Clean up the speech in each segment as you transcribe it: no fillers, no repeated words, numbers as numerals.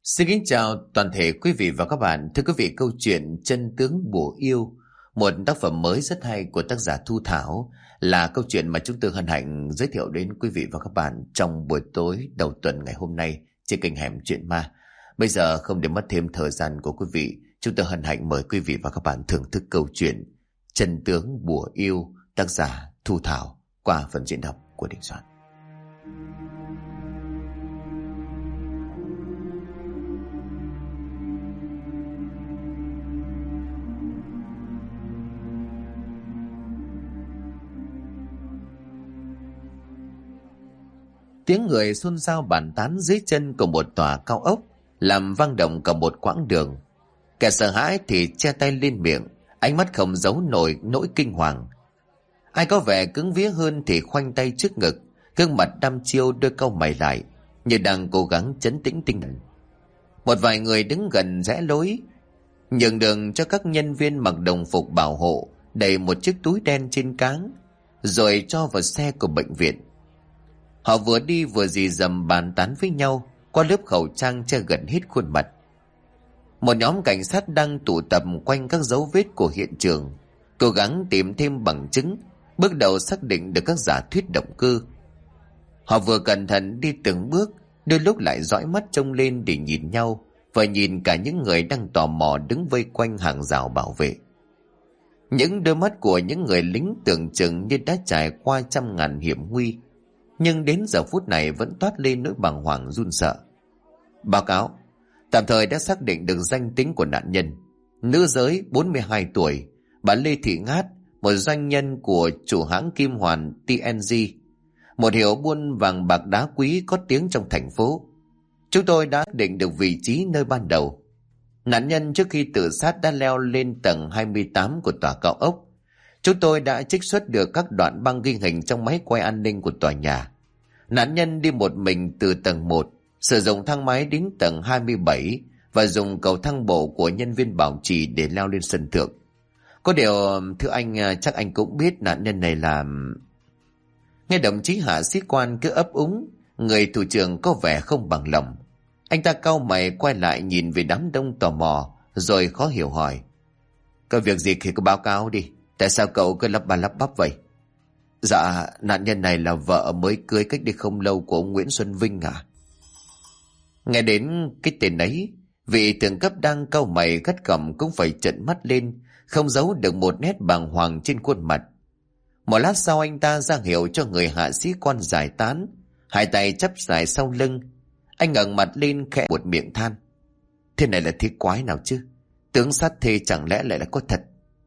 Xin kính chào toàn thể quý vị và các bạn. Thưa quý vị, câu chuyện Chân tướng bùa yêu, một tác phẩm mới rất hay của tác giả Thu Thảo, là câu chuyện mà chúng tôi hân hạnh giới thiệu đến quý vị và các bạn trong buổi tối đầu tuần ngày hôm nay trên kênh Hẻm Chuyện Ma. Bây giờ không để mất thêm thời gian của quý vị, chúng tôi hân hạnh mời quý vị và các bạn thưởng thức câu chuyện Chân tướng bùa yêu, tác giả Thu Thảo qua phần diễn đọc của Đình Soạn. Tiếng người xôn xao bàn tán dưới chân của một tòa cao ốc làm vang động cả một quãng đường. Kẻ sợ hãi thì che tay lên miệng, ánh mắt không giấu nổi nỗi kinh hoàng. Ai có vẻ cứng vía hơn thì khoanh tay trước ngực, gương mặt đăm chiêu, đôi cau mày lại như đang cố gắng trấn tĩnh tinh thần. Một vài người đứng gần rẽ lối, nhường đường cho các nhân viên mặc đồng phục bảo hộ đẩy một chiếc túi đen trên cáng rồi cho vào xe của bệnh viện. Họ vừa đi vừa rì rầm bàn tán với nhau qua lớp khẩu trang che gần hết khuôn mặt. Một nhóm cảnh sát đang tụ tập quanh các dấu vết của hiện trường, cố gắng tìm thêm bằng chứng, bước đầu xác định được các giả thuyết động cơ. Họ vừa cẩn thận đi từng bước, đôi lúc lại dõi mắt trông lên để nhìn nhau và nhìn cả những người đang tò mò đứng vây quanh hàng rào bảo vệ. Những đôi mắt của những người lính tưởng chừng như đã trải qua trăm ngàn hiểm nguy, nhưng đến giờ phút này vẫn toát lên nỗi bàng hoàng run sợ. Báo cáo, tạm thời đã xác định được danh tính của nạn nhân. Nữ giới 42 tuổi, bà Lê Thị Ngát, một doanh nhân của chủ hãng Kim Hoàn TNG, một hiệu buôn vàng bạc đá quý có tiếng trong thành phố. Chúng tôi đã xác định được vị trí nơi ban đầu. Nạn nhân trước khi tự sát đã leo lên tầng 28 của tòa cao ốc. Chúng tôi đã trích xuất được các đoạn băng ghi hình trong máy quay an ninh của tòa nhà. Nạn nhân đi một mình từ tầng 1, sử dụng thang máy đến tầng 27 và dùng cầu thang bộ của nhân viên bảo trì để leo lên sân thượng. Có điều, thưa anh, chắc anh cũng biết nạn nhân này là... Nghe đồng chí hạ sĩ quan cứ ấp úng, người thủ trưởng có vẻ không bằng lòng. Anh ta cau mày quay lại nhìn về đám đông tò mò, rồi khó hiểu hỏi: có việc gì thì cứ báo cáo đi, tại sao cậu cứ lắp ba lắp bắp vậy? Dạ, nạn nhân này là vợ mới cưới cách đây không lâu của ông Nguyễn Xuân Vinh à? Nghe đến cái tên ấy, vị tướng cấp đang cau mày gắt gỏng cũng phải trợn mắt lên, không giấu được một nét bàng hoàng trên khuôn mặt. Một lát sau anh ta ra hiệu cho người hạ sĩ quan giải tán, hai tay chắp dài sau lưng. Anh ngẩng mặt lên khẽ buột miệng than: thế này là thế quái nào chứ? Tướng sát thê chẳng lẽ lại là có thật?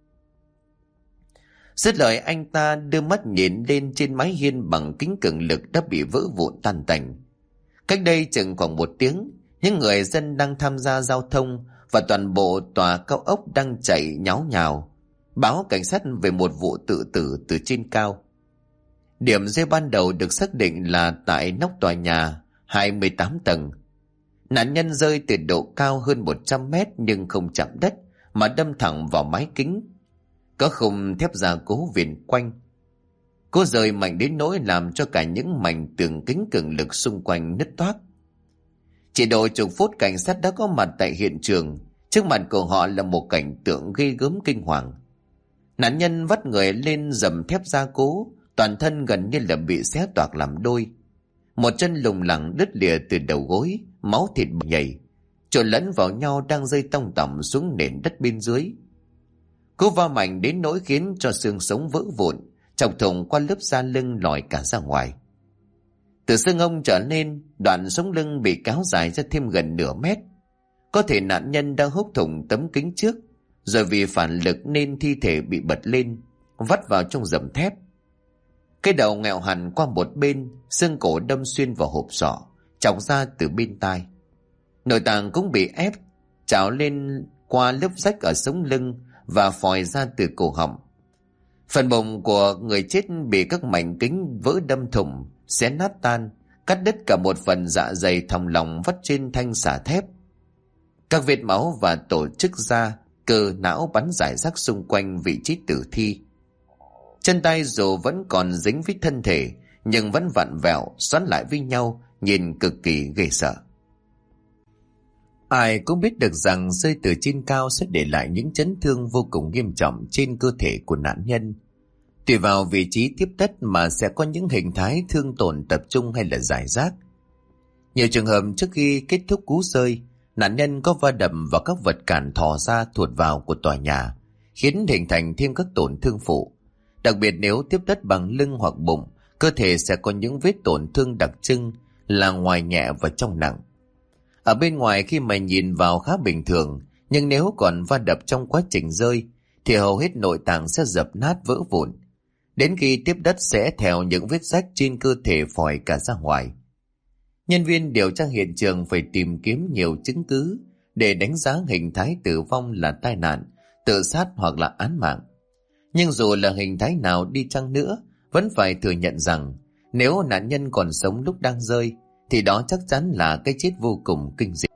Dứt lời, anh ta đưa mắt nhìn lên trên mái hiên bằng kính cường lực đã bị vỡ vụn tan tành. Cách đây chừng khoảng 1 tiếng, những người dân đang tham gia giao thông và toàn bộ tòa cao ốc đang chạy nháo nhào, báo cảnh sát về một vụ tự tử từ trên cao. Điểm rơi ban đầu được xác định là tại nóc tòa nhà 28 tầng. Nạn nhân rơi từ độ cao hơn 100 mét nhưng không chạm đất mà đâm thẳng vào mái kính. Có khung thép gia cố viền quanh. Cô rơi mạnh đến nỗi làm cho cả những mảnh tường kính cường lực xung quanh nứt toác. Chỉ độ chục phút, cảnh sát đã có mặt tại hiện trường. Trước mặt của họ là một cảnh tượng ghê gớm kinh hoàng. Nạn nhân vắt người lên dầm thép gia cố, toàn thân gần như là bị xé toạc làm đôi. Một chân lủng lẳng đứt lìa từ đầu gối, máu thịt nhầy trộn lẫn vào nhau đang rơi tông tỏng xuống nền đất bên dưới. Cú va mạnh đến nỗi khiến cho xương sống vỡ vụn, chọc thủng qua lớp da lưng lòi cả ra ngoài. Từ xương ông trở lên, đoạn sống lưng bị kéo dài ra thêm gần nửa mét. Có thể nạn nhân đang húc thủng tấm kính trước, rồi vì phản lực nên thi thể bị bật lên, vắt vào trong dầm thép. Cái đầu nghẹo hẳn qua một bên, xương cổ đâm xuyên vào hộp sọ, chọc ra từ bên tai. Nội tạng cũng bị ép trào lên qua lớp rách ở sống lưng và phòi ra từ cổ họng. Phần bụng của người chết bị các mảnh kính vỡ đâm thủng, xé nát tan, cắt đứt cả một phần dạ dày thòng lọng vắt trên thanh xả thép. Các vết máu và tổ chức da, cơ, não bắn rải rác xung quanh vị trí tử thi. Chân tay dù vẫn còn dính với thân thể, nhưng vẫn vặn vẹo xoắn lại với nhau, nhìn cực kỳ ghê sợ. Ai cũng biết được rằng rơi từ trên cao sẽ để lại những chấn thương vô cùng nghiêm trọng trên cơ thể của nạn nhân. Tùy vào vị trí tiếp đất mà sẽ có những hình thái thương tổn tập trung hay là rải rác. Nhiều trường hợp trước khi kết thúc cú rơi, nạn nhân có va đập vào các vật cản thò ra thụt vào của tòa nhà, khiến hình thành thêm các tổn thương phụ. Đặc biệt nếu tiếp đất bằng lưng hoặc bụng, cơ thể sẽ có những vết tổn thương đặc trưng là ngoài nhẹ và trong nặng. Ở bên ngoài khi mà nhìn vào khá bình thường, nhưng nếu còn va đập trong quá trình rơi, thì hầu hết nội tạng sẽ dập nát vỡ vụn. Đến khi tiếp đất sẽ theo những vết rách trên cơ thể phòi cả ra ngoài. Nhân viên điều tra hiện trường phải tìm kiếm nhiều chứng cứ để đánh giá hình thái tử vong là tai nạn, tự sát hoặc là án mạng. Nhưng dù là hình thái nào đi chăng nữa, vẫn phải thừa nhận rằng nếu nạn nhân còn sống lúc đang rơi, thì đó chắc chắn là cái chết vô cùng kinh dị.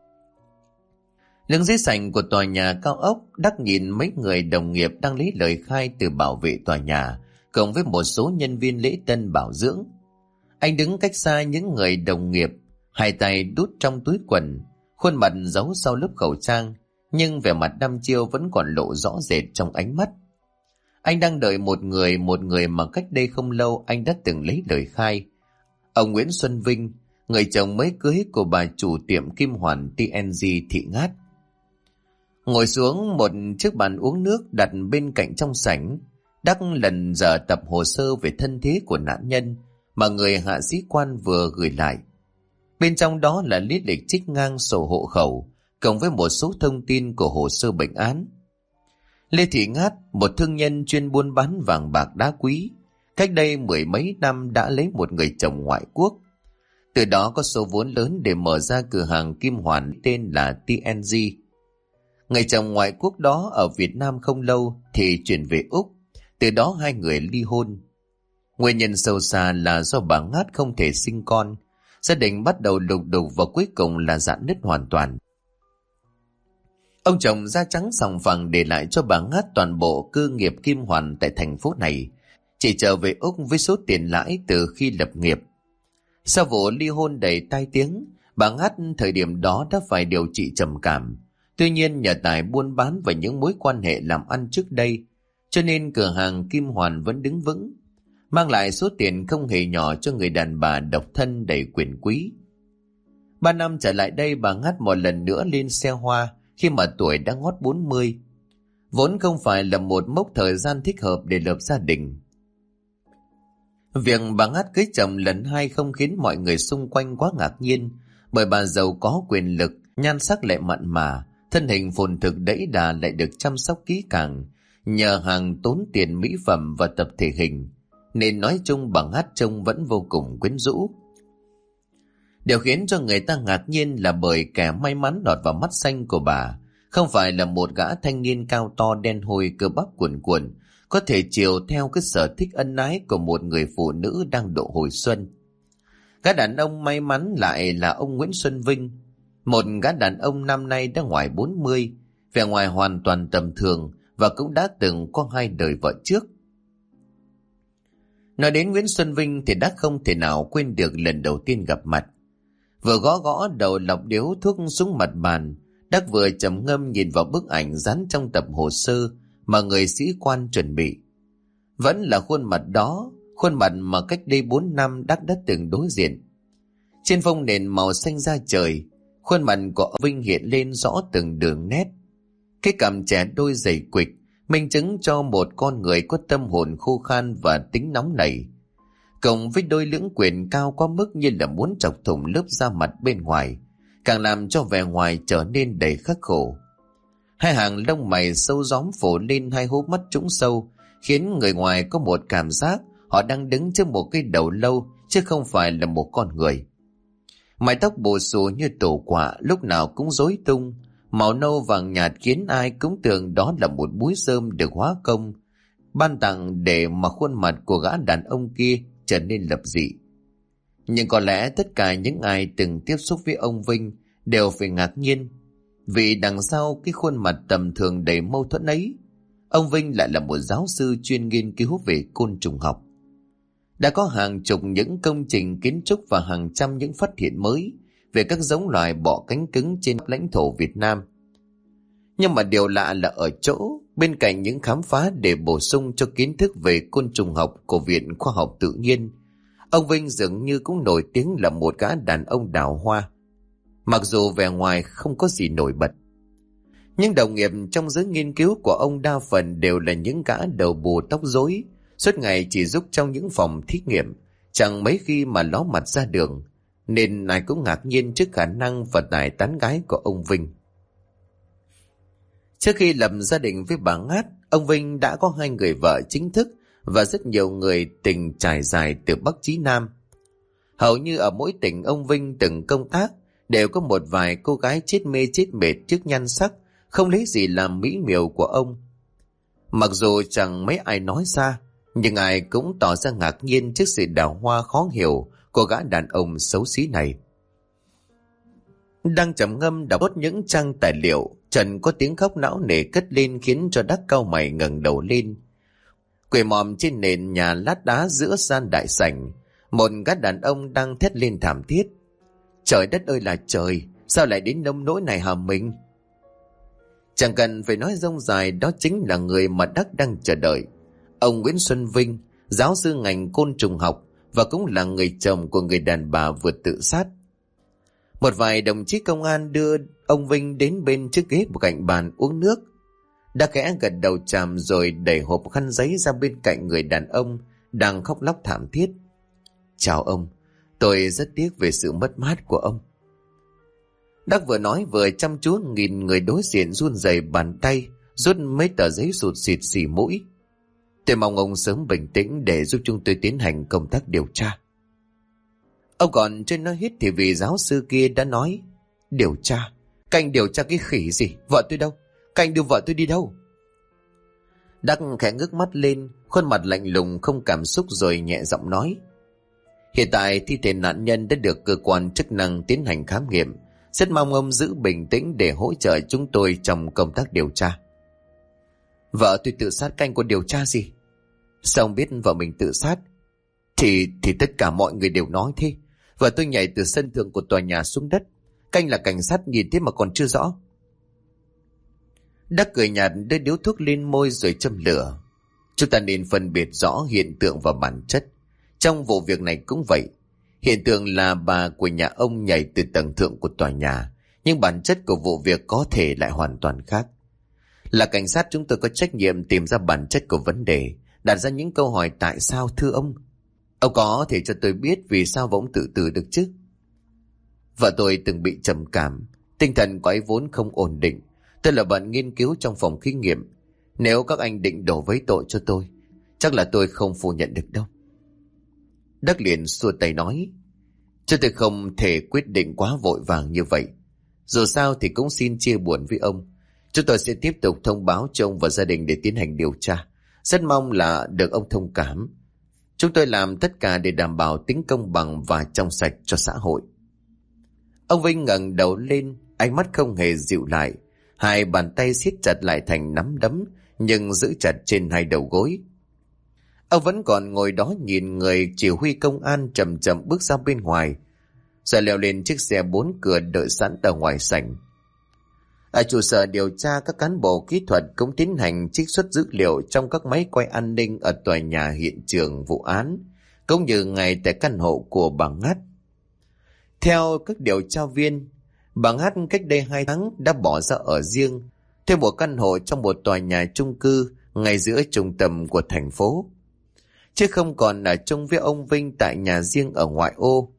Đứng dưới sảnh của tòa nhà cao ốc, Đắc nhìn mấy người đồng nghiệp đang lấy lời khai từ bảo vệ tòa nhà, cộng với một số nhân viên lễ tân bảo dưỡng. Anh đứng cách xa những người đồng nghiệp, hai tay đút trong túi quần, khuôn mặt giấu sau lớp khẩu trang, nhưng vẻ mặt đăm chiêu vẫn còn lộ rõ rệt trong ánh mắt. Anh đang đợi một người mà cách đây không lâu anh đã từng lấy lời khai. Ông Nguyễn Xuân Vinh, người chồng mới cưới của bà chủ tiệm Kim Hoàn TNG Thị Ngát. Ngồi xuống một chiếc bàn uống nước đặt bên cạnh trong sảnh, Đắc lần dở tập hồ sơ về thân thế của nạn nhân mà người hạ sĩ quan vừa gửi lại. Bên trong đó là lý lịch trích ngang sổ hộ khẩu, cộng với một số thông tin của hồ sơ bệnh án. Lê Thị Ngát, một thương nhân chuyên buôn bán vàng bạc đá quý, cách đây mười mấy năm đã lấy một người chồng ngoại quốc. Từ đó có số vốn lớn để mở ra cửa hàng kim hoàn tên là TNG. Người chồng ngoại quốc đó ở Việt Nam không lâu thì chuyển về Úc, từ đó hai người ly hôn. Nguyên nhân sâu xa là do bà Ngát không thể sinh con, gia đình bắt đầu lục đục và cuối cùng là rạn nứt hoàn toàn. Ông chồng da trắng sòng phẳng để lại cho bà Ngát toàn bộ cơ nghiệp kim hoàn tại thành phố này, chỉ trở về Úc với số tiền lãi từ khi lập nghiệp. Sau vụ ly hôn đầy tai tiếng, bà Ngát thời điểm đó đã phải điều trị trầm cảm. Tuy nhiên nhờ tài buôn bán và những mối quan hệ làm ăn trước đây, cho nên cửa hàng kim hoàn vẫn đứng vững, mang lại số tiền không hề nhỏ cho người đàn bà độc thân đầy quyền quý. 3 năm trở lại đây, bà Ngát một lần nữa lên xe hoa khi mà tuổi đã ngót 40. Vốn không phải là một mốc thời gian thích hợp để lập gia đình. Việc bà Ngát cưới chồng lần 2 không khiến mọi người xung quanh quá ngạc nhiên, bởi bà giàu có quyền lực, nhan sắc lại mặn mà, thân hình phồn thực đẫy đà lại được chăm sóc kỹ càng, nhờ hàng tốn tiền mỹ phẩm và tập thể hình, nên nói chung bà Ngát trông vẫn vô cùng quyến rũ. Điều khiến cho người ta ngạc nhiên là bởi kẻ may mắn lọt vào mắt xanh của bà không phải là một gã thanh niên cao to đen hôi cơ bắp cuồn cuộn, có thể chiều theo cái sở thích ân ái của một người phụ nữ đang độ hồi xuân. Gã đàn ông may mắn lại là ông Nguyễn Xuân Vinh, một gã đàn ông năm nay đã ngoài 40, vẻ ngoài hoàn toàn tầm thường và cũng đã từng có 2 đời vợ trước. Nói đến Nguyễn Xuân Vinh thì đã không thể nào quên được lần đầu tiên gặp mặt. Vừa gõ đầu lọc điếu thuốc xuống mặt bàn, Đắc vừa trầm ngâm nhìn vào bức ảnh dán trong tập hồ sơ mà người sĩ quan chuẩn bị. Vẫn là khuôn mặt đó, khuôn mặt mà cách đây 4 năm Đắc đã từng đối diện. Trên phông nền màu xanh da trời, khuôn mặt của ông Vinh hiện lên rõ từng đường nét. Cái cằm trẻ đôi dày quịch, minh chứng cho một con người có tâm hồn khô khan và tính nóng nảy, cộng với đôi lưỡng quyền cao quá mức như là muốn chọc thủng lớp da mặt bên ngoài, càng làm cho vẻ ngoài trở nên đầy khắc khổ. Hai hàng lông mày sâu gióm phủ lên hai hốc mắt trũng sâu, khiến người ngoài có một cảm giác họ đang đứng trước một cái đầu lâu chứ không phải là một con người. Mái tóc bù xù như tổ quạ, lúc nào cũng rối tung, màu nâu vàng nhạt khiến ai cũng tưởng đó là một búi rơm được hóa công ban tặng để mà khuôn mặt của gã đàn ông kia trở nên lập dị. Nhưng có lẽ tất cả những ai từng tiếp xúc với ông Vinh đều phải ngạc nhiên, vì đằng sau cái khuôn mặt tầm thường đầy mâu thuẫn ấy, ông Vinh lại là một giáo sư chuyên nghiên cứu về côn trùng học. Đã có hàng chục những công trình kiến trúc và hàng trăm những phát hiện mới về các giống loài bọ cánh cứng trên lãnh thổ Việt Nam. Nhưng mà điều lạ là ở chỗ, bên cạnh những khám phá để bổ sung cho kiến thức về côn trùng học của Viện Khoa học Tự nhiên, ông Vinh dường như cũng nổi tiếng là một gã đàn ông đào hoa. Mặc dù vẻ ngoài không có gì nổi bật, nhưng đồng nghiệp trong giới nghiên cứu của ông đa phần đều là những gã đầu bù tóc rối, suốt ngày chỉ giúp trong những phòng thí nghiệm, chẳng mấy khi mà ló mặt ra đường, nên ai cũng ngạc nhiên trước khả năng và tài tán gái của ông Vinh. Trước khi lập gia đình với bà Ngát, ông Vinh đã có 2 người vợ chính thức và rất nhiều người tình trải dài từ Bắc chí Nam. Hầu như ở mỗi tỉnh ông Vinh từng công tác đều có một vài cô gái chết mê chết mệt trước nhan sắc không lấy gì làm mỹ miều của ông. Mặc dù chẳng mấy ai nói ra, nhưng ai cũng tỏ ra ngạc nhiên trước sự đào hoa khó hiểu của gã đàn ông xấu xí này. Đang trầm ngâm đọc nốt những trang tài liệu, Trần có tiếng khóc não nề cất lên khiến cho Đắc cau mày ngẩng đầu lên. Quỳ mòm trên nền nhà lát đá giữa gian đại sảnh, một gã đàn ông đang thét lên thảm thiết. Trời đất ơi là trời, sao lại đến nông nỗi này hả mình? Chẳng cần phải nói rông dài, đó chính là người mà Đắc đang chờ đợi. Ông Nguyễn Xuân Vinh, giáo sư ngành côn trùng học và cũng là người chồng của người đàn bà vừa tự sát. Một vài đồng chí công an đưa ông Vinh đến bên chiếc ghế cạnh bàn uống nước. Đã khẽ gật đầu chào rồi đẩy hộp khăn giấy ra bên cạnh người đàn ông đang khóc lóc thảm thiết. Chào ông, tôi rất tiếc về sự mất mát của ông. Đắc vừa nói vừa chăm chú nhìn người đối diện run rẩy bàn tay, rút mấy tờ giấy sụt xịt xì mũi. Tôi mong ông sớm bình tĩnh để giúp chúng tôi tiến hành công tác điều tra. Ông còn chưa nói hết thì vị giáo sư kia đã nói. Điều tra? Các anh điều tra cái khỉ gì? Vợ tôi đâu? Các anh đưa vợ tôi đi đâu? Đắc khẽ ngước mắt lên, khuôn mặt lạnh lùng không cảm xúc rồi nhẹ giọng nói. Hiện tại thi thể nạn nhân đã được cơ quan chức năng tiến hành khám nghiệm. Rất mong ông giữ bình tĩnh để hỗ trợ chúng tôi trong công tác điều tra. Vợ tôi tự sát, các anh có điều tra gì? Sao ông biết vợ mình tự sát? Thì tất cả mọi người đều nói thế. Vợ tôi nhảy từ sân thượng của tòa nhà xuống đất. Các anh là cảnh sát nhìn thế mà còn chưa rõ. Đắc cười nhạt đưa điếu thuốc lên môi rồi châm lửa. Chúng ta nên phân biệt rõ hiện tượng và bản chất. Trong vụ việc này cũng vậy. Hiện tượng là bà của nhà ông nhảy từ tầng thượng của tòa nhà, nhưng bản chất của vụ việc có thể lại hoàn toàn khác. Là cảnh sát chúng tôi có trách nhiệm tìm ra bản chất của vấn đề, đặt ra những câu hỏi tại sao thưa ông. Ông có thể cho tôi biết vì sao và ông tự tử được chứ? Vợ tôi từng bị trầm cảm, tinh thần của ấy vốn không ổn định. Tôi là bạn nghiên cứu trong phòng thí nghiệm. Nếu các anh định đổ vấy tội cho tôi, chắc là tôi không phủ nhận được đâu. Đắc liền xua tay nói. Chứ tôi không thể quyết định quá vội vàng như vậy. Dù sao thì cũng xin chia buồn với ông. Chúng tôi sẽ tiếp tục thông báo cho ông và gia đình để tiến hành điều tra. Rất mong là được ông thông cảm. Chúng tôi làm tất cả để đảm bảo tính công bằng và trong sạch cho xã hội. Ông Vinh ngẩng đầu lên, ánh mắt không hề dịu lại. Hai bàn tay siết chặt lại thành nắm đấm, nhưng giữ chặt trên hai đầu gối. Ông vẫn còn ngồi đó nhìn người chỉ huy công an chậm chậm bước ra bên ngoài, rồi leo lên chiếc xe 4 cửa đợi sẵn ở ngoài sảnh. Ở trụ sở điều tra, các cán bộ kỹ thuật cũng tiến hành trích xuất dữ liệu trong các máy quay an ninh ở tòa nhà hiện trường vụ án, cũng như ngay tại căn hộ của bà Ngát. Theo các điều tra viên, bà Ngát cách đây 2 tháng đã bỏ ra ở riêng, thuê một căn hộ trong một tòa nhà chung cư ngay giữa trung tâm của thành phố, chứ không còn ở chung với ông Vinh tại nhà riêng ở ngoại ô.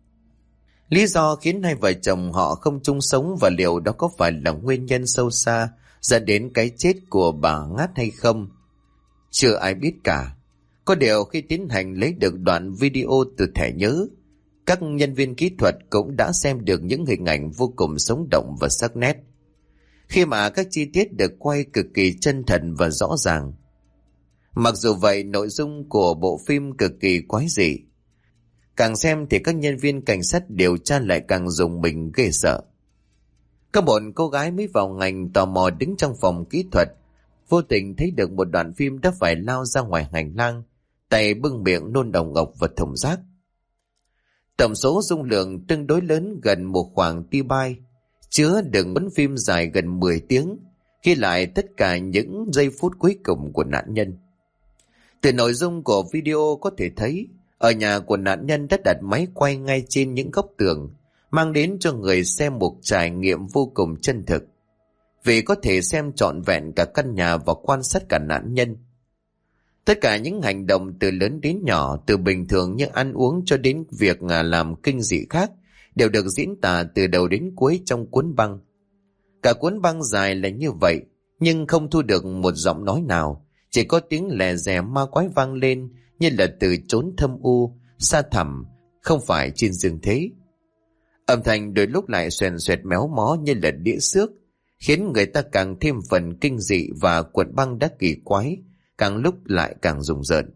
Lý do khiến hai vợ chồng họ không chung sống và liệu đó có phải là nguyên nhân sâu xa dẫn đến cái chết của bà Ngát hay không, chưa ai biết cả. Có điều khi tiến hành lấy được đoạn video từ thẻ nhớ, các nhân viên kỹ thuật cũng đã xem được những hình ảnh vô cùng sống động và sắc nét, khi mà các chi tiết được quay cực kỳ chân thật và rõ ràng. Mặc dù vậy, nội dung của bộ phim cực kỳ quái dị. Càng xem thì các nhân viên cảnh sát điều tra lại càng rùng mình ghê sợ. Có một cô gái mới vào ngành tò mò đứng trong phòng kỹ thuật, vô tình thấy được một đoạn phim đã phải lao ra ngoài hành lang, tay bưng miệng nôn đồng ngọc và thùng rác. Tổng số dung lượng tương đối lớn, gần một khoảng TB, chứa đựng cuốn phim dài gần 10 tiếng, ghi lại tất cả những giây phút cuối cùng của nạn nhân. Từ nội dung của video có thể thấy, ở nhà của nạn nhân đã đặt máy quay ngay trên những góc tường, mang đến cho người xem một trải nghiệm vô cùng chân thực, vì có thể xem trọn vẹn cả căn nhà và quan sát cả nạn nhân. Tất cả những hành động từ lớn đến nhỏ, từ bình thường như ăn uống cho đến việc làm kinh dị khác, đều được diễn tả từ đầu đến cuối trong cuốn băng. Cả cuốn băng dài là như vậy, nhưng không thu được một giọng nói nào, chỉ có tiếng lè dè ma quái vang lên như là từ chốn thâm u, xa thẳm, không phải trên dương thế. Âm thanh đôi lúc lại xoèn xoẹt méo mó như là đĩa xước, khiến người ta càng thêm phần kinh dị, và cuộn băng đã kỳ quái, càng lúc lại càng rùng rợn.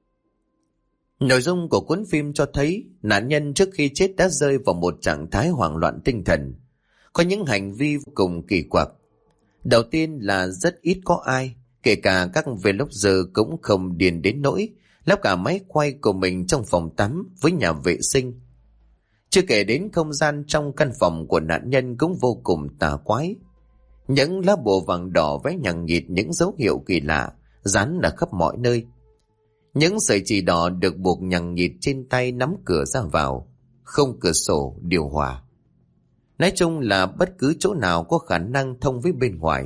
Nội dung của cuốn phim cho thấy nạn nhân trước khi chết đã rơi vào một trạng thái hoảng loạn tinh thần, có những hành vi vô cùng kỳ quặc. Đầu tiên là rất ít có ai, kể cả các vlogger, cũng không điên đến nỗi lắp cả máy quay của mình trong phòng tắm với nhà vệ sinh. Chưa kể đến không gian trong căn phòng của nạn nhân cũng vô cùng tà quái. Những lá bùa vàng đỏ vẽ nhằng nhịt những dấu hiệu kỳ lạ dán ở khắp mọi nơi. Những sợi chỉ đỏ được buộc nhằng nhịt trên tay nắm cửa ra vào, không cửa sổ, điều hòa. Nói chung là bất cứ chỗ nào có khả năng thông với bên ngoài.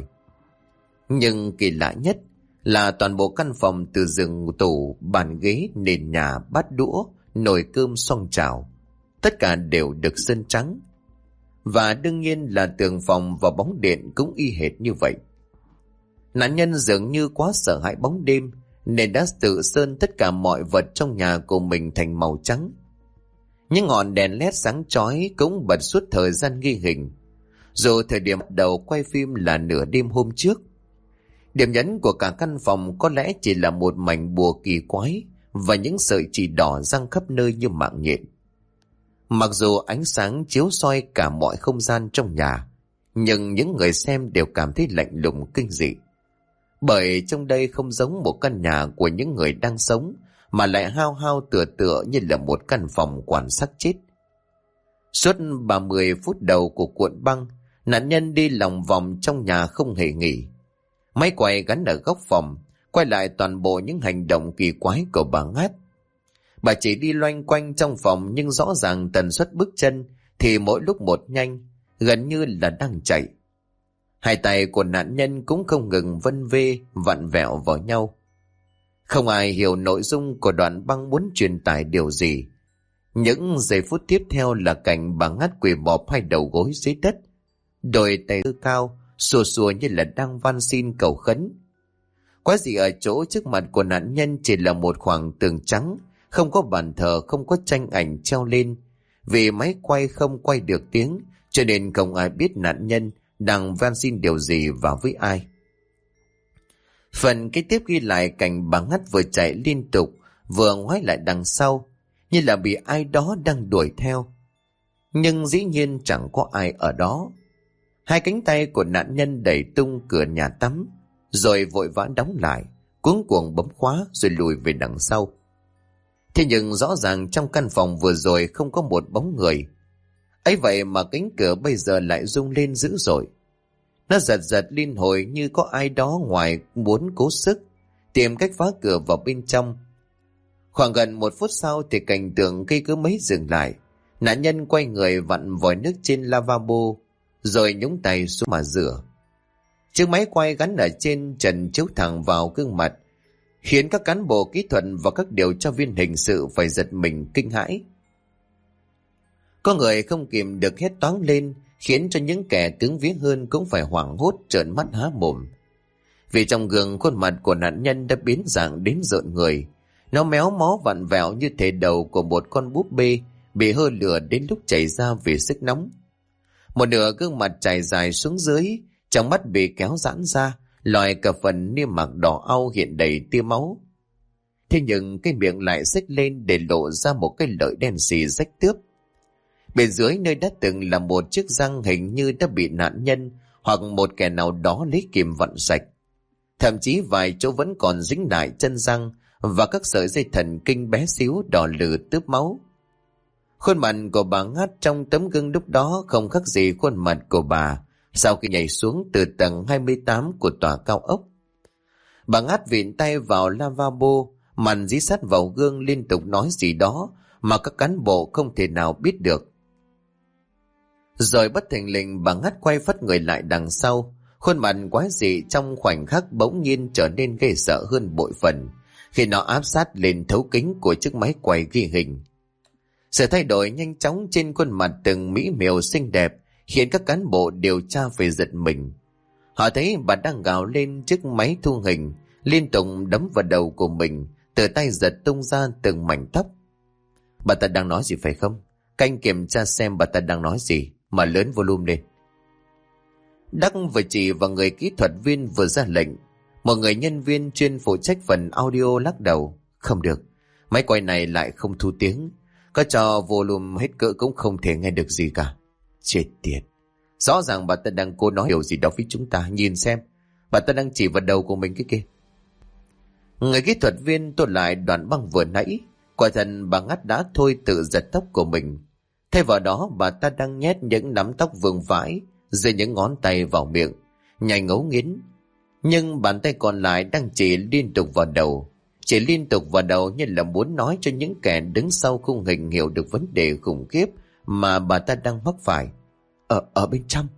Nhưng kỳ lạ nhất là toàn bộ căn phòng, từ giường tủ, bàn ghế, nền nhà, bát đũa, nồi cơm, xoong chảo, tất cả đều được sơn trắng. Và đương nhiên là tường phòng và bóng điện cũng y hệt như vậy. Nạn nhân dường như quá sợ hãi bóng đêm nên đã tự sơn tất cả mọi vật trong nhà của mình thành màu trắng. Những ngọn đèn led sáng chói cũng bật suốt thời gian ghi hình, dù thời điểm bắt đầu quay phim là nửa đêm hôm trước. Điểm nhấn của cả căn phòng có lẽ chỉ là một mảnh bùa kỳ quái và những sợi chỉ đỏ răng khắp nơi như mạng nhện. Mặc dù ánh sáng chiếu soi cả mọi không gian trong nhà, nhưng những người xem đều cảm thấy lạnh lùng kinh dị. Bởi trong đây không giống một căn nhà của những người đang sống, mà lại hao hao tựa tựa như là một căn phòng quản xác chết. Suốt 30 phút đầu của cuộn băng, nạn nhân đi lòng vòng trong nhà không hề nghỉ. Máy quay gắn ở góc phòng quay lại toàn bộ những hành động kỳ quái của bà Ngát. Bà chỉ đi loanh quanh trong phòng, nhưng rõ ràng tần suất bước chân thì mỗi lúc một nhanh, gần như là đang chạy. Hai tay của nạn nhân cũng không ngừng vân vê, vặn vẹo vào nhau. Không ai hiểu nội dung của đoạn băng muốn truyền tải điều gì. Những giây phút tiếp theo là cảnh bà Ngát quỳ bọp hai đầu gối dưới đất, đôi tay giơ cao, xua xua như là đang van xin cầu khấn. Quái dị ở chỗ trước mặt của nạn nhân chỉ là một khoảng tường trắng, không có bàn thờ, không có tranh ảnh treo lên. Vì máy quay không quay được tiếng, cho nên không ai biết nạn nhân đang van xin điều gì và với ai. Phần kế tiếp ghi lại cảnh bà Ngắt vừa chạy liên tục, vừa ngoái lại đằng sau, như là bị ai đó đang đuổi theo. Nhưng dĩ nhiên chẳng có ai ở đó. Hai cánh tay của nạn nhân đẩy tung cửa nhà tắm, rồi vội vã đóng lại, cuống cuồng bấm khóa rồi lùi về đằng sau. Thế nhưng rõ ràng trong căn phòng vừa rồi không có một bóng người. Ấy vậy mà cánh cửa bây giờ lại rung lên dữ dội. Nó giật giật liên hồi như có ai đó ngoài muốn cố sức tìm cách phá cửa vào bên trong. Khoảng gần 1 phút sau thì cảnh tượng cây cứ mấy dừng lại. Nạn nhân quay người vặn vòi nước trên lavabo, rồi nhúng tay xuống mà rửa. Chiếc máy quay gắn ở trên trần chiếu thẳng vào gương mặt, khiến các cán bộ kỹ thuật và các điều tra viên hình sự phải giật mình kinh hãi. Có người không kìm được hét toáng lên, khiến cho những kẻ cứng vía hơn cũng phải hoảng hốt trợn mắt há mồm. Vì trong gương khuôn mặt của nạn nhân đã biến dạng đến rợn người. Nó méo mó vặn vẹo như thể đầu của một con búp bê bị hơ lửa đến lúc chảy ra vì sức nóng. Một nửa gương mặt trải dài xuống dưới, trong mắt bị kéo giãn ra, lòi cả phần niêm mạc đỏ au hiện đầy tia máu. Thế nhưng cái miệng lại xếch lên để lộ ra một cái lợi đen xì rách tướp. Bên dưới nơi đã từng là một chiếc răng hình như đã bị nạn nhân hoặc một kẻ nào đó lấy kìm vặn sạch. Thậm chí vài chỗ vẫn còn dính lại chân răng và các sợi dây thần kinh bé xíu đỏ lử tướp máu. Khuôn mặt của bà Ngát trong tấm gương lúc đó không khác gì khuôn mặt của bà sau khi nhảy xuống từ tầng 28 của tòa cao ốc. Bà Ngát vịn tay vào lavabo, mặt dí sát vào gương liên tục nói gì đó mà các cán bộ không thể nào biết được. Rồi bất thình lình bà Ngát quay phắt người lại đằng sau, khuôn mặt quái dị trong khoảnh khắc bỗng nhiên trở nên ghê sợ hơn bội phần khi nó áp sát lên thấu kính của chiếc máy quay ghi hình. Sự thay đổi nhanh chóng trên khuôn mặt từng mỹ miều xinh đẹp khiến các cán bộ điều tra phải giật mình. Họ thấy bà đang gào lên chiếc máy thu hình, liên tục đấm vào đầu của mình, từ tay giật tung ra từng mảnh tóc. Bà ta đang nói gì phải không? Các anh kiểm tra xem bà ta đang nói gì, mà lớn volume lên. Đắc vừa chỉ vào người kỹ thuật viên vừa ra lệnh. Một người nhân viên chuyên phụ trách phần audio lắc đầu. Không được, máy quay này lại không thu tiếng. Có cho volume hết cỡ cũng không thể nghe được gì cả. Chết tiệt. Rõ ràng bà ta đang cố nói điều gì đó với chúng ta. Nhìn xem, bà ta đang chỉ vào đầu của mình cái kia. Người kỹ thuật viên tôi lại đoạn băng vừa nãy. Quả thật bà Ngát đã thôi tự giật tóc của mình. Thay vào đó bà ta đang nhét những nắm tóc vương vãi dưới những ngón tay vào miệng, nhai ngấu nghiến. Nhưng bàn tay còn lại đang chỉ liên tục vào đầu. Chỉ liên tục vào đầu như là muốn nói cho những kẻ đứng sau khung hình hiểu được vấn đề khủng khiếp mà bà ta đang mắc phải. Ở bên trong.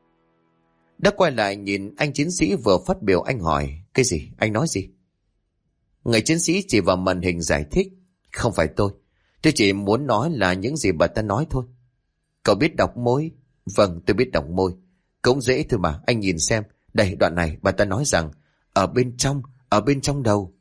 Đã quay lại nhìn anh chiến sĩ vừa phát biểu, anh hỏi. Cái gì? Anh nói gì? Người chiến sĩ chỉ vào màn hình giải thích. Không phải tôi chỉ muốn nói là những gì bà ta nói thôi. Cậu biết đọc môi? Vâng, tôi biết đọc môi. Cũng dễ thôi mà, anh nhìn xem. Đây, đoạn này bà ta nói rằng ở bên trong đầu.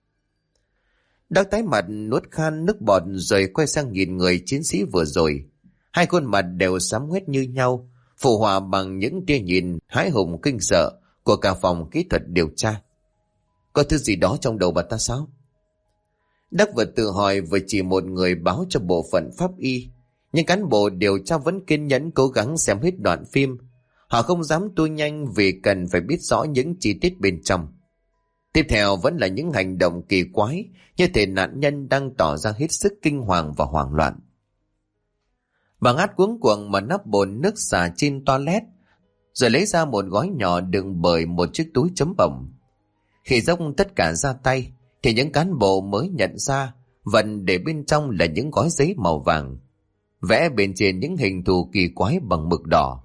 Đắc tái mặt nuốt khan nước bọt rồi quay sang nhìn người chiến sĩ vừa rồi. Hai khuôn mặt đều xám ngoét như nhau, phụ họa bằng những tia nhìn hãi hùng kinh sợ của cả phòng kỹ thuật điều tra. Có thứ gì đó trong đầu bà ta sao? Đắc vừa tự hỏi vừa chỉ một người báo cho bộ phận pháp y. Nhưng cán bộ điều tra vẫn kiên nhẫn cố gắng xem hết đoạn phim. Họ không dám tua nhanh vì cần phải biết rõ những chi tiết bên trong. Tiếp theo vẫn là những hành động kỳ quái, như thể nạn nhân đang tỏ ra hết sức kinh hoàng và hoảng loạn. Bà Ngát cuống cuồng mở nắp bồn nước xả trên toilet, rồi lấy ra một gói nhỏ đựng bởi một chiếc túi chấm bỏng. Khi dốc tất cả ra tay, thì những cán bộ mới nhận ra vật để bên trong là những gói giấy màu vàng, vẽ bên trên những hình thù kỳ quái bằng mực đỏ.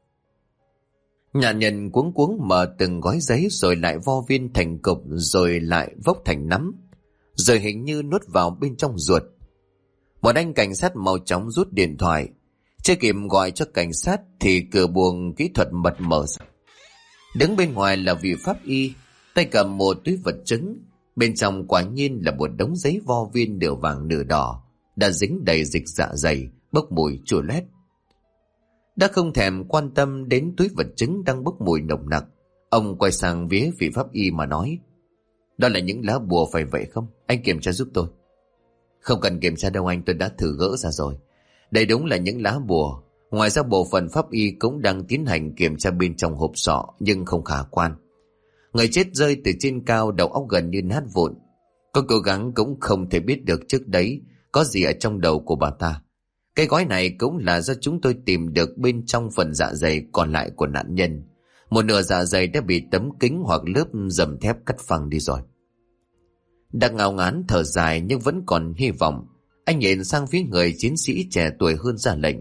Nạn nhân cuống cuống mở từng gói giấy rồi lại vo viên thành cục, rồi lại vốc thành nắm, rồi hình như nuốt vào bên trong ruột. Một anh cảnh sát mau chóng rút điện thoại. Chưa kịp gọi cho cảnh sát thì cửa buồng kỹ thuật bật mở. Đứng bên ngoài là vị pháp y, tay cầm một túi vật chứng. Bên trong quả nhiên là một đống giấy vo viên nửa vàng nửa đỏ, đã dính đầy dịch dạ dày, bốc mùi chua loét. Đã không thèm quan tâm đến túi vật chứng đang bốc mùi nồng nặc, ông quay sang phía vị pháp y mà nói. Đó là những lá bùa phải vậy không? Anh kiểm tra giúp tôi. Không cần kiểm tra đâu anh, tôi đã thử gỡ ra rồi. Đây đúng là những lá bùa. Ngoài ra bộ phận pháp y cũng đang tiến hành kiểm tra bên trong hộp sọ, nhưng không khả quan. Người chết rơi từ trên cao, đầu óc gần như nát vụn. Có cố gắng cũng không thể biết được trước đấy có gì ở trong đầu của bà ta. Cái gói này cũng là do chúng tôi tìm được bên trong phần dạ dày còn lại của nạn nhân. Một nửa dạ dày đã bị tấm kính hoặc lớp dầm thép cắt phăng đi rồi. Đang ngao ngán thở dài nhưng vẫn còn hy vọng. Anh nhìn sang phía người chiến sĩ trẻ tuổi hơn ra lệnh.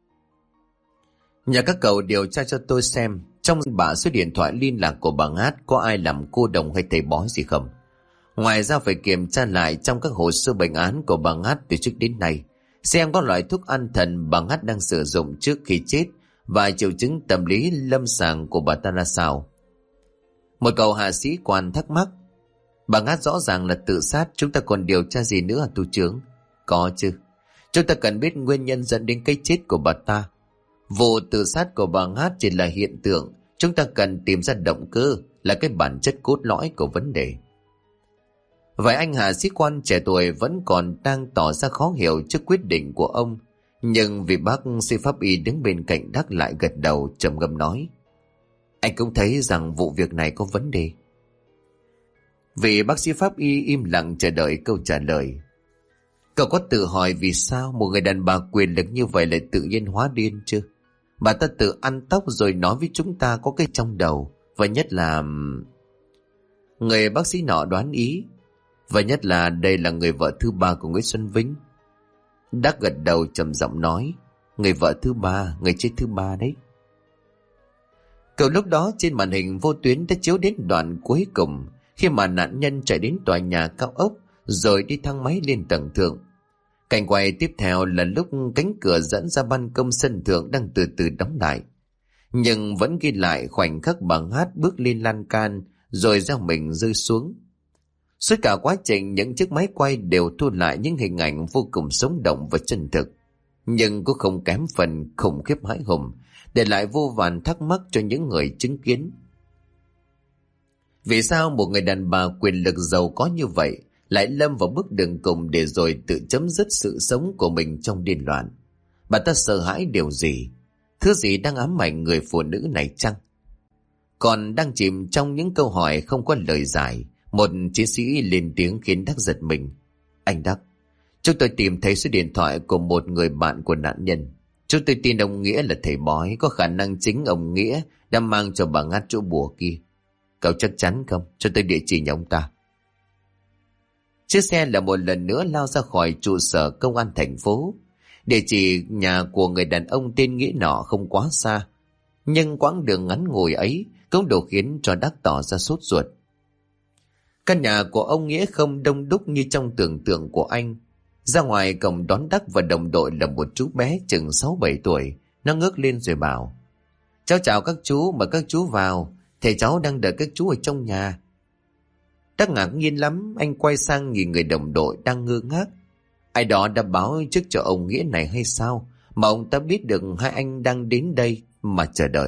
Nhờ các cậu điều tra cho tôi xem trong bạ số điện thoại liên lạc của bà Ngát có ai làm cô đồng hay thầy bói gì không. Ngoài ra phải kiểm tra lại trong các hồ sơ bệnh án của bà Ngát từ trước đến nay, xem có loại thuốc an thần bà Ngát đang sử dụng trước khi chết và triệu chứng tâm lý lâm sàng của bà ta ra sao. Một cậu hạ sĩ quan thắc mắc. Bà Ngát rõ ràng là tự sát, chúng ta còn điều tra gì nữa hả tu trưởng? Có chứ. Chúng ta cần biết nguyên nhân dẫn đến cái chết của bà ta. Vụ tự sát của bà Ngát chỉ là hiện tượng, chúng ta cần tìm ra động cơ, là cái bản chất cốt lõi của vấn đề. Vậy anh hạ sĩ quan trẻ tuổi vẫn còn đang tỏ ra khó hiểu trước quyết định của ông, nhưng vì bác sĩ pháp y đứng bên cạnh Đắc lại gật đầu trầm ngâm nói. Anh cũng thấy rằng vụ việc này có vấn đề. Vị bác sĩ pháp y im lặng chờ đợi câu trả lời. Cậu có tự hỏi vì sao một người đàn bà quyền lực như vậy lại tự nhiên hóa điên chưa? Bà ta tự ăn tóc rồi nói với chúng ta có cái trong đầu. Và nhất là... Người bác sĩ nọ đoán ý. Và nhất là đây là người vợ thứ ba của Nguyễn Xuân Vinh. Đắc gật đầu trầm giọng nói, người vợ thứ ba, người chết thứ ba đấy. Cậu lúc đó trên màn hình vô tuyến đã chiếu đến đoạn cuối cùng, khi mà nạn nhân chạy đến tòa nhà cao ốc rồi đi thang máy lên tầng thượng. Cảnh quay tiếp theo là lúc cánh cửa dẫn ra ban công sân thượng đang từ từ đóng lại, nhưng vẫn ghi lại khoảnh khắc bà Hát bước lên lan can rồi ra mình rơi xuống. Suốt cả quá trình những chiếc máy quay đều thu lại những hình ảnh vô cùng sống động và chân thực, nhưng cũng không kém phần khủng khiếp hãi hùng, để lại vô vàn thắc mắc cho những người chứng kiến. Vì sao một người đàn bà quyền lực giàu có như vậy lại lâm vào bước đường cùng để rồi tự chấm dứt sự sống của mình trong điên loạn? Bà ta sợ hãi điều gì? Thứ gì đang ám ảnh người phụ nữ này chăng? Còn đang chìm trong những câu hỏi không có lời giải, một chiến sĩ lên tiếng khiến Đắc giật mình. Anh Đắc, chúng tôi tìm thấy số điện thoại của một người bạn của nạn nhân. Chúng tôi tin ông Nghĩa là thầy bói, có khả năng chính ông Nghĩa đã mang cho bà Ngát chỗ bùa kia. Cậu chắc chắn không? Cho tôi địa chỉ nhà ông ta. Chiếc xe là một lần nữa lao ra khỏi trụ sở công an thành phố. Địa chỉ nhà của người đàn ông tên Nghĩa nọ không quá xa, nhưng quãng đường ngắn ngủi ấy cũng đủ khiến cho Đắc tỏ ra sốt ruột. Căn nhà của ông Nghĩa không đông đúc như trong tưởng tượng của anh. Ra ngoài cổng đón Đắc và đồng đội là một chú bé chừng 6-7 tuổi. Nó ngước lên rồi bảo, cháu chào các chú, mời các chú vào, thầy cháu đang đợi các chú ở trong nhà. Đắc ngạc nhiên lắm, anh quay sang nhìn người đồng đội đang ngơ ngác. Ai đó đã báo trước cho ông Nghĩa này hay sao mà ông ta biết được hai anh đang đến đây mà chờ đợi?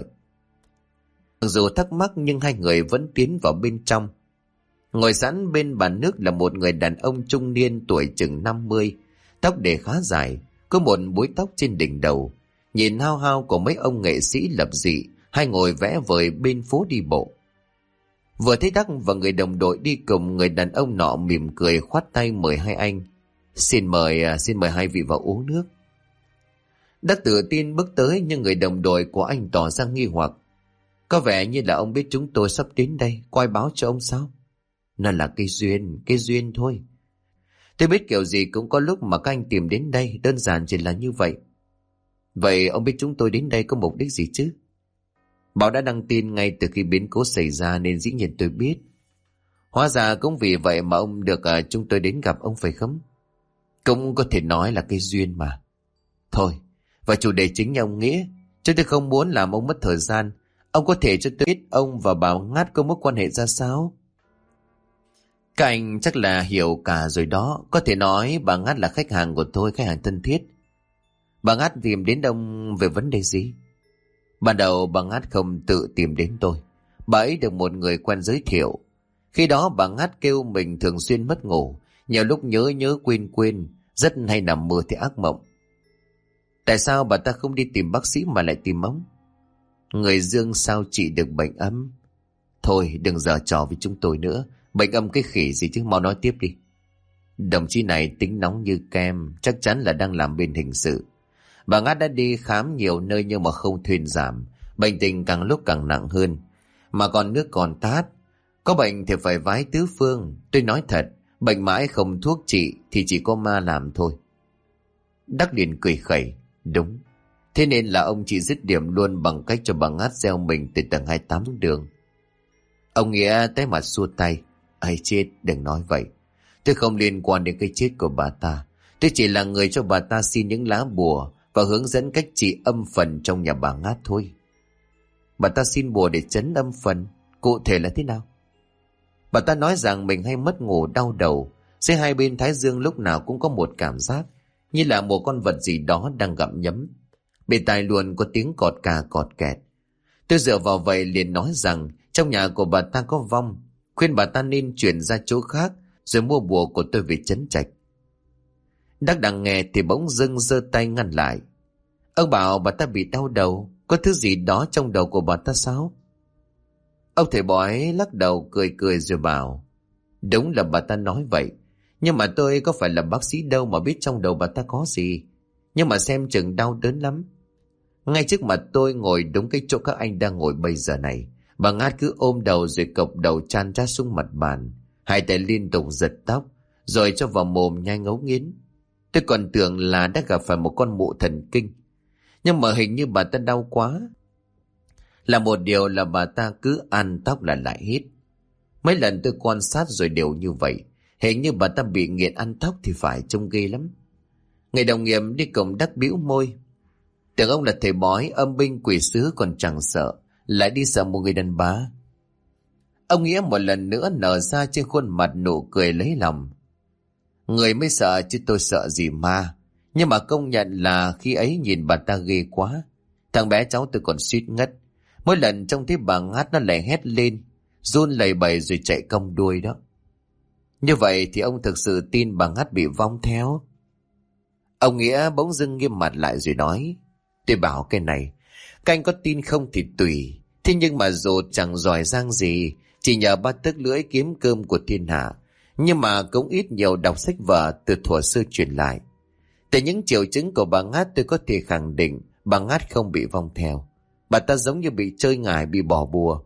Dù thắc mắc nhưng hai người vẫn tiến vào bên trong. Ngồi sẵn bên bàn nước là một người đàn ông trung niên tuổi chừng 50, tóc để khá dài, có một búi tóc trên đỉnh đầu, nhìn hao hao của mấy ông nghệ sĩ lập dị hay ngồi vẽ vời bên phố đi bộ. Vừa thấy Đắc và người đồng đội đi cùng, người đàn ông nọ mỉm cười khoát tay mời hai anh. Xin mời hai vị vào uống nước. Đắc tự tin bước tới nhưng người đồng đội của anh tỏ ra nghi hoặc. Có vẻ như là ông biết chúng tôi sắp đến đây, có ai báo cho ông sao? Nó là cái duyên thôi. Tôi biết kiểu gì cũng có lúc mà các anh tìm đến đây, đơn giản chỉ là như vậy. Vậy ông biết chúng tôi đến đây có mục đích gì chứ? Báo đã đăng tin ngay từ khi biến cố xảy ra nên dĩ nhiên tôi biết. Hóa ra cũng vì vậy mà ông được chúng tôi đến gặp ông phải không? Cũng có thể nói là cái duyên mà. Thôi, và chủ đề chính nhà ông Nghĩa, chúng tôi không muốn làm ông mất thời gian. Ông có thể cho tôi biết ông và bà Ngát có mối quan hệ ra sao? Các anh chắc là hiểu cả rồi đó. Có thể nói bà Ngát là khách hàng của tôi, khách hàng thân thiết. Bà Ngát tìm đến ông về vấn đề gì? Ban đầu bà Ngát không tự tìm đến tôi. Bà ấy được một người quen giới thiệu. Khi đó bà Ngát kêu mình thường xuyên mất ngủ, nhiều lúc nhớ quên, rất hay nằm mơ thì ác mộng. Tại sao bà ta không đi tìm bác sĩ mà lại tìm ông? Người dương sao trị được bệnh âm? Thôi đừng giở trò với chúng tôi nữa. Bệnh âm cái khỉ gì chứ, mau nói tiếp đi. Đồng chí này tính nóng như kem, chắc chắn là đang làm bên hình sự. Bà Ngát đã đi khám nhiều nơi nhưng mà không thuyên giảm, bệnh tình càng lúc càng nặng hơn, mà còn nước còn tát. Có bệnh thì phải vái tứ phương. Tôi nói thật, bệnh mãi không thuốc trị thì chỉ có ma làm thôi. Đắc liền cười khẩy. Đúng, thế nên là ông chỉ dứt điểm luôn bằng cách cho bà Ngát gieo mình từ tầng 28 xuống đường. Ông Nghĩa tái mặt xua tay. Ai chết, đừng nói vậy. Tôi không liên quan đến cái chết của bà ta. Tôi chỉ là người cho bà ta xin những lá bùa và hướng dẫn cách trị âm phần trong nhà bà Ngát thôi. Bà ta xin bùa để trấn âm phần, cụ thể là thế nào? Bà ta nói rằng mình hay mất ngủ, đau đầu, dưới hai bên thái dương lúc nào cũng có một cảm giác như là một con vật gì đó đang gặm nhấm. Bên tai luôn có tiếng cọt cà cọt kẹt. Tôi dựa vào vậy liền nói rằng trong nhà của bà ta có vong, khuyên bà ta nên chuyển ra chỗ khác rồi mua bùa của tôi về trấn trạch. Đắc đang nghe thì bỗng dưng giơ tay ngăn lại. Ông bảo bà ta bị đau đầu, có thứ gì đó trong đầu của bà ta sao? Ông thầy bói lắc đầu cười rồi bảo, đúng là bà ta nói vậy, Nhưng mà tôi có phải là bác sĩ đâu mà biết trong đầu bà ta có gì. Nhưng mà xem chừng đau đớn lắm. Ngay trước mặt tôi ngồi đúng cái chỗ các anh đang ngồi bây giờ này. Bà Ngát cứ ôm đầu rồi cộc đầu chan chát xuống mặt bàn. Hai tay liên tục giật tóc, rồi cho vào mồm nhai ngấu nghiến. Tôi còn tưởng là đã gặp phải một con mụ thần kinh. Nhưng mà hình như bà ta đau quá. Là một điều là bà ta cứ ăn tóc là lại hít. Mấy lần tôi quan sát rồi đều như vậy. Hình như bà ta bị nghiện ăn tóc thì phải, trông ghê lắm. Người đồng nghiệp đi cùng đắc bĩu môi. Tưởng ông là thầy bói, âm binh quỷ sứ còn chẳng sợ, lại đi sợ một người đàn bà. Ông Nghĩa một lần nữa nở ra trên khuôn mặt nụ cười lấy lòng. Người mới sợ chứ tôi sợ gì ma. Nhưng mà công nhận là khi ấy nhìn bà ta ghê quá. Thằng bé cháu tôi còn suýt ngất. Mỗi lần trông thấy bà Ngát nó lại hét lên, run lẩy bẩy rồi chạy cong đuôi đó. Như vậy thì ông thực sự tin bà Ngát bị vong theo? Ông Nghĩa bỗng dưng nghiêm mặt lại rồi nói. Tôi bảo cái này, các anh có tin không thì tùy. Thế nhưng mà dù chẳng giỏi giang gì, chỉ nhờ ba tấc lưỡi kiếm cơm của thiên hạ, nhưng mà cũng ít nhiều đọc sách vở từ thuở xưa truyền lại. Từ những triệu chứng của bà Ngát tôi có thể khẳng định bà Ngát không bị vong theo. Bà ta giống như bị chơi ngải, bị bỏ bùa.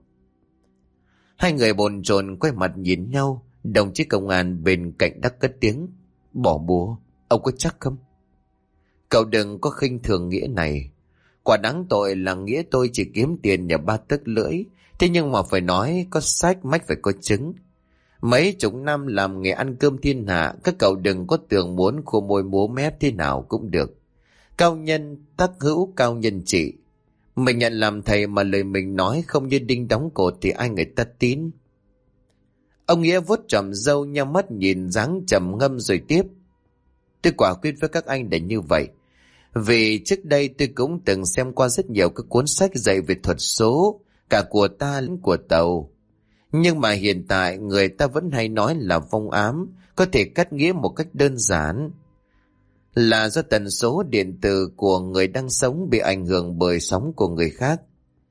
Hai người bồn chồn quay mặt nhìn nhau. Đồng chí công an bên cạnh đắc cất tiếng. Bỏ bùa? Ông có chắc không? Cậu đừng có khinh thường Nghĩa này. Quả đáng tội là Nghĩa tôi chỉ kiếm tiền nhờ ba tấc lưỡi. Thế nhưng mà phải nói có sách mách phải có chứng. Mấy chục năm làm nghề ăn cơm thiên hạ, các cậu đừng có tưởng muốn khô môi múa mép thế nào cũng được. Cao nhân tắc hữu cao nhân trị. Mình nhận làm thầy mà lời mình nói không như đinh đóng cột thì ai người ta tín. Ông Nghĩa vuốt tròm râu, nhắm mắt nhìn dáng trầm ngâm rồi tiếp. Tôi quả quyết với các anh là như vậy. Vì trước đây tôi cũng từng xem qua rất nhiều các cuốn sách dạy về thuật số, cả của ta lẫn của Tàu. Nhưng mà hiện tại người ta vẫn hay nói là vong ám, có thể cắt nghĩa một cách đơn giản. Là do tần số điện từ của người đang sống bị ảnh hưởng bởi sóng của người khác.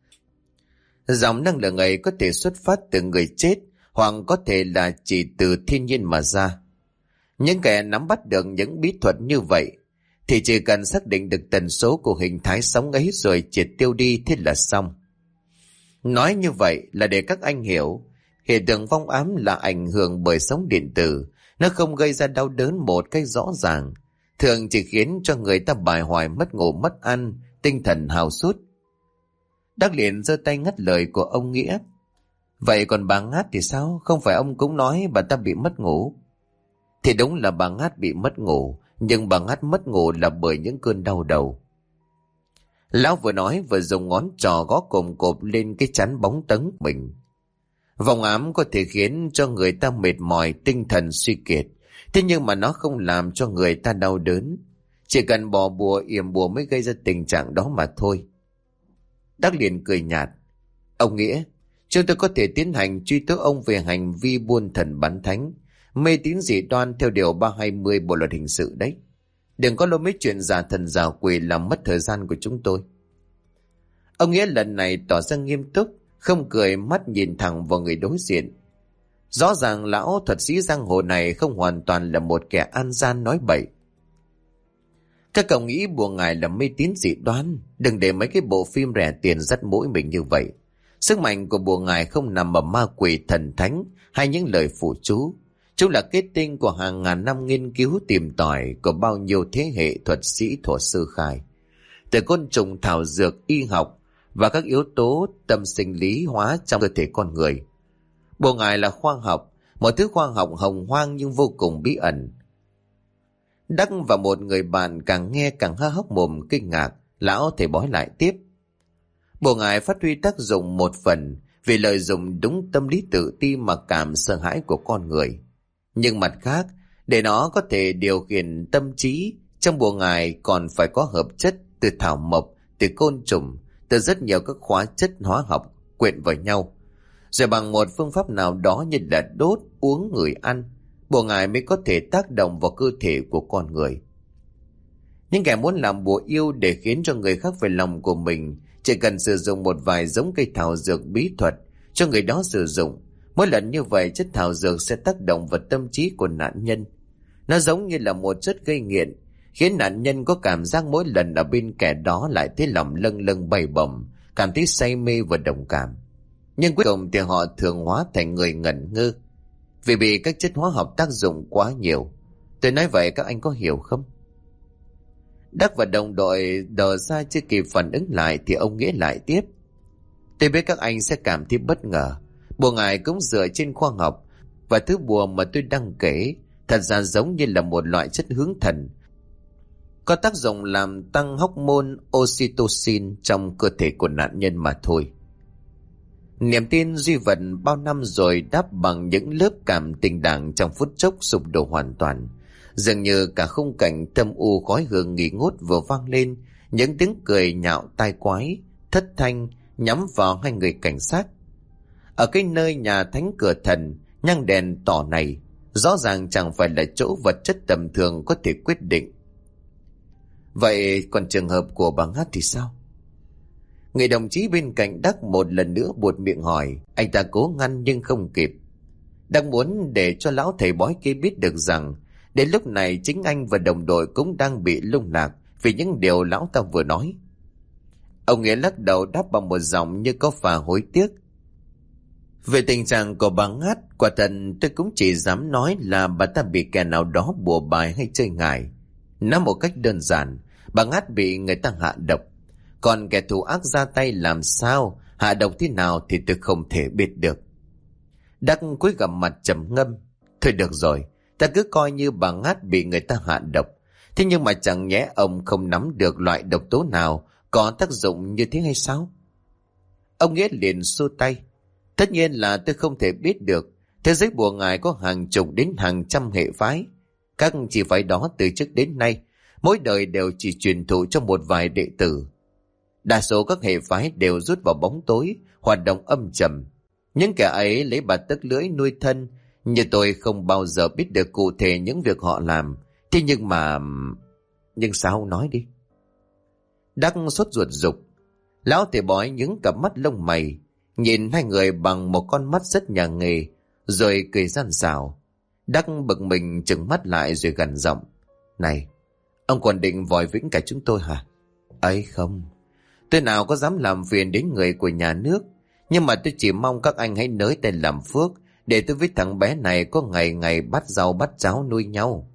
Dòng năng lượng ấy có thể xuất phát từ người chết, hoặc có thể là chỉ từ thiên nhiên mà ra. Những kẻ nắm bắt được những bí thuật như vậy thì chỉ cần xác định được tần số của hình thái sóng ấy rồi triệt tiêu đi thế là xong. Nói như vậy là để các anh hiểu, hiện tượng vong ám là ảnh hưởng bởi sóng điện tử. Nó không gây ra đau đớn một cách rõ ràng, thường chỉ khiến cho người ta bại hoại, mất ngủ mất ăn, tinh thần hao sút. Đắc liền giơ tay ngắt lời của ông Nghĩa. Vậy còn bà Ngát thì sao? Không phải ông cũng nói bà ta bị mất ngủ? Thì đúng là bà Ngát bị mất ngủ, nhưng bà Ngát mất ngủ là bởi những cơn đau đầu. Lão vừa nói vừa dùng ngón trò gõ cồm cộp lên cái chán bóng tấn mình. Vong ám có thể khiến cho người ta mệt mỏi, tinh thần suy kiệt. Thế nhưng mà nó không làm cho người ta đau đớn. Chỉ cần bỏ bùa yểm bùa mới gây ra tình trạng đó mà thôi. Đắc liền cười nhạt. Ông Nghĩa, chúng tôi có thể tiến hành truy tố ông về hành vi buôn thần bán thánh, mê tín dị đoan theo điều 320 Bộ luật hình sự đấy. Đừng có lôi mấy chuyện giả thần giả quỷ làm mất thời gian của chúng tôi. Ông Nghĩa lần này tỏ ra nghiêm túc, không cười, mắt nhìn thẳng vào người đối diện. Rõ ràng lão thuật sĩ giang hồ này không hoàn toàn là một kẻ an gian nói bậy. Các cậu nghĩ bùa ngài là mê tín dị đoan, đừng để mấy cái bộ phim rẻ tiền dắt mũi mình như vậy. Sức mạnh của bùa ngài không nằm ở ma quỷ thần thánh hay những lời phụ chú. Chúng là kết tinh của hàng ngàn năm nghiên cứu tìm tòi của bao nhiêu thế hệ thuật sĩ thuở xưa khai. Từ côn trùng, thảo dược, y học và các yếu tố tâm sinh lý hóa trong cơ thể con người. Bùa ngài là khoa học, một thứ khoa học hồng hoang nhưng vô cùng bí ẩn. Đắc và một người bạn càng nghe càng há hốc mồm kinh ngạc. Lão thầy bói lại tiếp. Bùa ngài phát huy tác dụng một phần vì lợi dụng đúng tâm lý tự ti mặc cảm sợ hãi của con người. Nhưng mặt khác, để nó có thể điều khiển tâm trí, trong bùa ngài còn phải có hợp chất từ thảo mộc, từ côn trùng, từ rất nhiều các hóa chất hóa học quyện vào nhau. Rồi bằng một phương pháp nào đó như là đốt, uống, ngửi, ăn, bùa ngài mới có thể tác động vào cơ thể của con người. Những kẻ muốn làm bùa yêu để khiến cho người khác phải lòng của mình, chỉ cần sử dụng một vài giống cây thảo dược bí thuật cho người đó sử dụng. Mỗi lần như vậy, chất thảo dược sẽ tác động vào tâm trí của nạn nhân. Nó giống như là một chất gây nghiện, khiến nạn nhân có cảm giác mỗi lần ở bên kẻ đó lại thấy lòng lâng lâng bay bổng, cảm thấy say mê và đồng cảm. Nhưng cuối cùng thì họ thường hóa thành người ngẩn ngơ, vì bị các chất hóa học tác dụng quá nhiều. Tôi nói vậy các anh có hiểu không? Đắc và đồng đội đờ ra chưa kịp phản ứng lại thì ông Nghĩa lại tiếp. Tôi biết các anh sẽ cảm thấy bất ngờ. Bùa ngải cũng dựa trên khoa học, và thứ bùa mà tôi đang kể thật ra giống như là một loại chất hướng thần, có tác dụng làm tăng hormone oxytocin trong cơ thể của nạn nhân mà thôi. Niềm tin duy vật bao năm rồi đáp bằng những lớp cảm tình đảng trong phút chốc sụp đổ hoàn toàn. Dường như cả khung cảnh thâm u khói hương nghi ngút vừa vang lên, những tiếng cười nhạo tai quái, thất thanh nhắm vào hai người cảnh sát. Ở cái nơi nhà thánh cửa thần, nhang đèn tỏ này rõ ràng chẳng phải là chỗ vật chất tầm thường có thể quyết định. Vậy còn trường hợp của bà Ngát thì sao? Người đồng chí bên cạnh Đắc một lần nữa buột miệng hỏi. Anh ta cố ngăn nhưng không kịp. Đang muốn để cho lão thầy bói kia biết được rằng đến lúc này chính anh và đồng đội cũng đang bị lung lạc vì những điều lão ta vừa nói. Ông Nghĩa lắc đầu đáp bằng một giọng như có phần hối tiếc. Về tình trạng của bà Ngát, quả thật tôi cũng chỉ dám nói là bà ta bị kẻ nào đó bùa bài hay chơi ngải. Nói một cách đơn giản, bà Ngát bị người ta hạ độc. Còn kẻ thù ác ra tay làm sao, hạ độc thế nào thì tôi không thể biết được. Đắc cúi gằm mặt trầm ngâm. Thôi được rồi, ta cứ coi như bà Ngát bị người ta hạ độc. Thế nhưng mà chẳng nhẽ ông không nắm được loại độc tố nào có tác dụng như thế hay sao? Ông Nghĩa liền xua tay. Tất nhiên là tôi không thể biết được. Thế giới bùa ngải có hàng chục đến hàng trăm hệ phái. Các chỉ phái đó từ trước đến nay, mỗi đời đều chỉ truyền thụ cho một vài đệ tử. Đa số các hệ phái đều rút vào bóng tối, hoạt động âm trầm. Những kẻ ấy lấy bạt tấc lưỡi nuôi thân, như tôi không bao giờ biết được cụ thể những việc họ làm. Thế nhưng mà... Nhưng sao nói đi? Đắc sốt ruột rục. Lão thầy bói những cặp mắt lông mày, nhìn hai người bằng một con mắt rất nhà nghề, rồi cười gian xảo. Đắc bực mình trừng mắt lại rồi gằn giọng. Này, ông còn định vòi vĩnh cả chúng tôi hả? Ấy không, tôi nào có dám làm phiền đến người của nhà nước. Nhưng mà tôi chỉ mong các anh hãy nới tay làm phước, để tôi với thằng bé này có ngày ngày bắt rau bắt cháo nuôi nhau.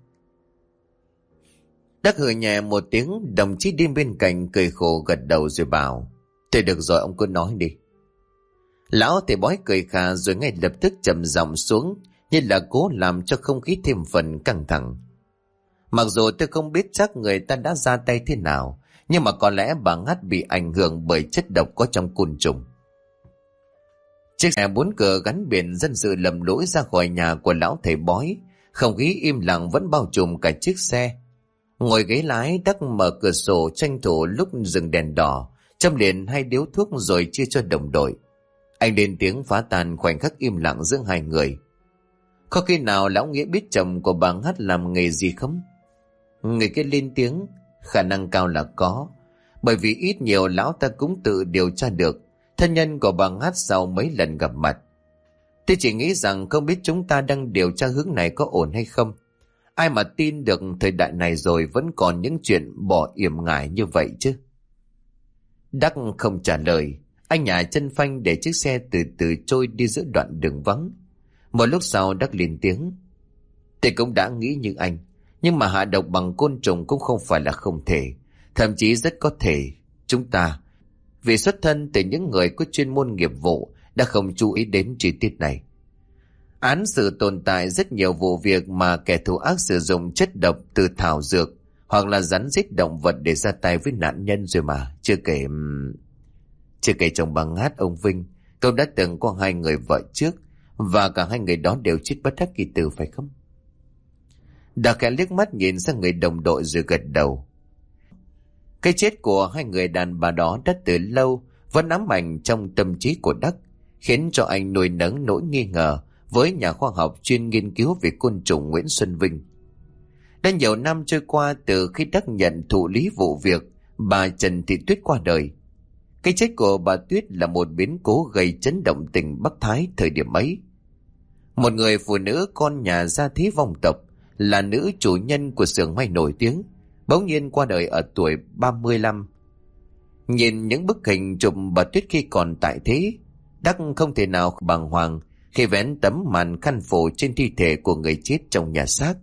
Đắc hừ nhẹ một tiếng, đồng chí đi bên cạnh cười khổ gật đầu rồi bảo. Thôi được rồi, ông cứ nói đi. Lão thầy bói cười khà rồi ngay lập tức trầm giọng xuống, như là cố làm cho không khí thêm phần căng thẳng. Mặc dù tôi không biết chắc người ta đã ra tay thế nào, nhưng mà có lẽ bà Ngát bị ảnh hưởng bởi chất độc có trong côn trùng. Chiếc xe 4 cửa gắn biển dân sự lầm lỗi ra khỏi nhà của lão thầy bói. Không khí im lặng vẫn bao trùm cả chiếc xe. Ngồi ghế lái, Đắc mở cửa sổ tranh thủ lúc dừng đèn đỏ, châm liền 2 điếu thuốc rồi chia cho đồng đội. Anh lên tiếng phá tan khoảnh khắc im lặng giữa hai người. Có khi nào lão Nghĩa biết chồng của bà Ngát làm nghề gì không? Người kia lên tiếng. Khả năng cao là có, bởi vì ít nhiều lão ta cũng tự điều tra được thân nhân của bà Ngát sau mấy lần gặp mặt. Tôi chỉ nghĩ rằng không biết chúng ta đang điều tra hướng này có ổn hay không. Ai mà tin được thời đại này rồi vẫn còn những chuyện bỏ yểm ngải như vậy chứ. Đắc không trả lời. Anh nhả chân phanh để chiếc xe từ từ trôi đi giữa đoạn đường vắng. Một lúc sau Đắc lên tiếng. Tôi cũng đã nghĩ như anh, nhưng mà hạ độc bằng côn trùng cũng không phải là không thể. Thậm chí rất có thể chúng ta, vì xuất thân từ những người có chuyên môn nghiệp vụ, đã không chú ý đến chi tiết này. Án sự tồn tại rất nhiều vụ việc mà kẻ thù ác sử dụng chất độc từ thảo dược hoặc là rắn giết động vật để ra tay với nạn nhân rồi mà. Chưa kể chồng bà Ngát, ông Vinh, cậu đã từng có 2 người vợ trước, và cả 2 người đó đều chết bất đắc kỳ tử phải không? Đào khẽ liếc mắt nhìn sang người đồng đội rồi gật đầu. Cái chết của 2 người đàn bà đó đã từ lâu vẫn ám ảnh trong tâm trí của Đắc, khiến cho anh nuôi nấng nỗi nghi ngờ với nhà khoa học chuyên nghiên cứu về côn trùng Nguyễn Xuân Vinh. Đã nhiều năm trôi qua từ khi Đắc nhận thụ lý vụ việc bà Trần Thị Tuyết qua đời. Cái chết của bà Tuyết là một biến cố gây chấn động tỉnh Bắc Thái thời điểm ấy. Một người phụ nữ con nhà gia thế vong tộc, là nữ chủ nhân của xưởng may nổi tiếng, bỗng nhiên qua đời ở tuổi 35. Nhìn những bức hình chụp bà Tuyết khi còn tại thế, Đắc không thể nào bàng hoàng khi vén tấm màn khăn phủ trên thi thể của người chết trong nhà xác.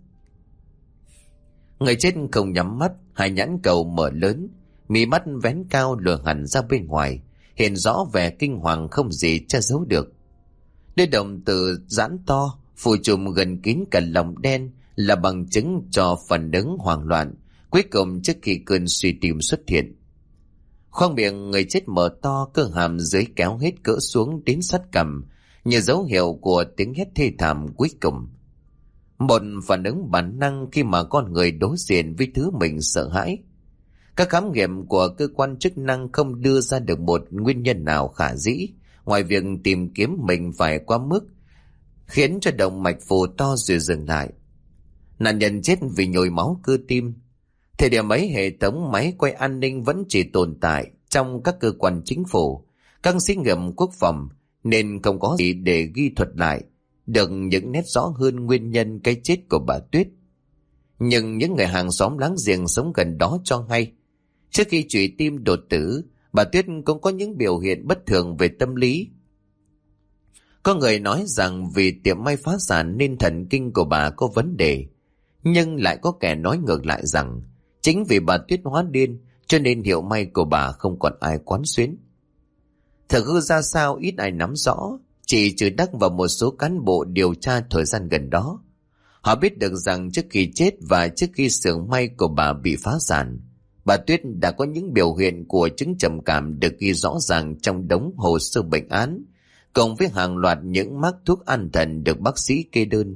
Người chết không nhắm mắt, hai nhãn cầu mở lớn, mí mắt vén cao lồi hẳn ra bên ngoài, hiện rõ vẻ kinh hoàng không gì che giấu được. Đôi đồng tử giãn to, phủ trùm gần kín cả lòng đen là bằng chứng cho phản ứng hoảng loạn cuối cùng trước khi cơn suy tim xuất hiện. Khoang miệng người chết mở to, cơ hàm dưới kéo hết cỡ xuống đến sát cằm, như dấu hiệu của tiếng hét thê thảm cuối cùng. Một phản ứng bản năng khi mà con người đối diện với thứ mình sợ hãi. Các khám nghiệm của cơ quan chức năng không đưa ra được một nguyên nhân nào khả dĩ, ngoài việc tìm kiếm mình phải quá mức, khiến cho động mạch phù to rồi dừng lại. Nạn nhân chết vì nhồi máu cơ tim. Thời điểm ấy, hệ thống máy quay an ninh vẫn chỉ tồn tại trong các cơ quan chính phủ, các xí nghiệp quốc phòng, nên không có gì để ghi thuật lại được những nét rõ hơn nguyên nhân cái chết của bà Tuyết. Nhưng những người hàng xóm láng giềng sống gần đó cho hay, trước khi trụy tim đột tử, bà Tuyết cũng có những biểu hiện bất thường về tâm lý. Có người nói rằng vì tiệm may phá sản nên thần kinh của bà có vấn đề, nhưng lại có kẻ nói ngược lại rằng chính vì bà Tuyết hóa điên cho nên hiệu may của bà không còn ai quán xuyến. Thực hư ra sao ít ai nắm rõ, chỉ trừ Đắc và một số cán bộ điều tra thời gian gần đó. Họ biết được rằng trước khi chết và trước khi xưởng may của bà bị phá sản, bà Tuyết đã có những biểu hiện của chứng trầm cảm được ghi rõ ràng trong đống hồ sơ bệnh án, cộng với hàng loạt những mác thuốc an thần được bác sĩ kê đơn.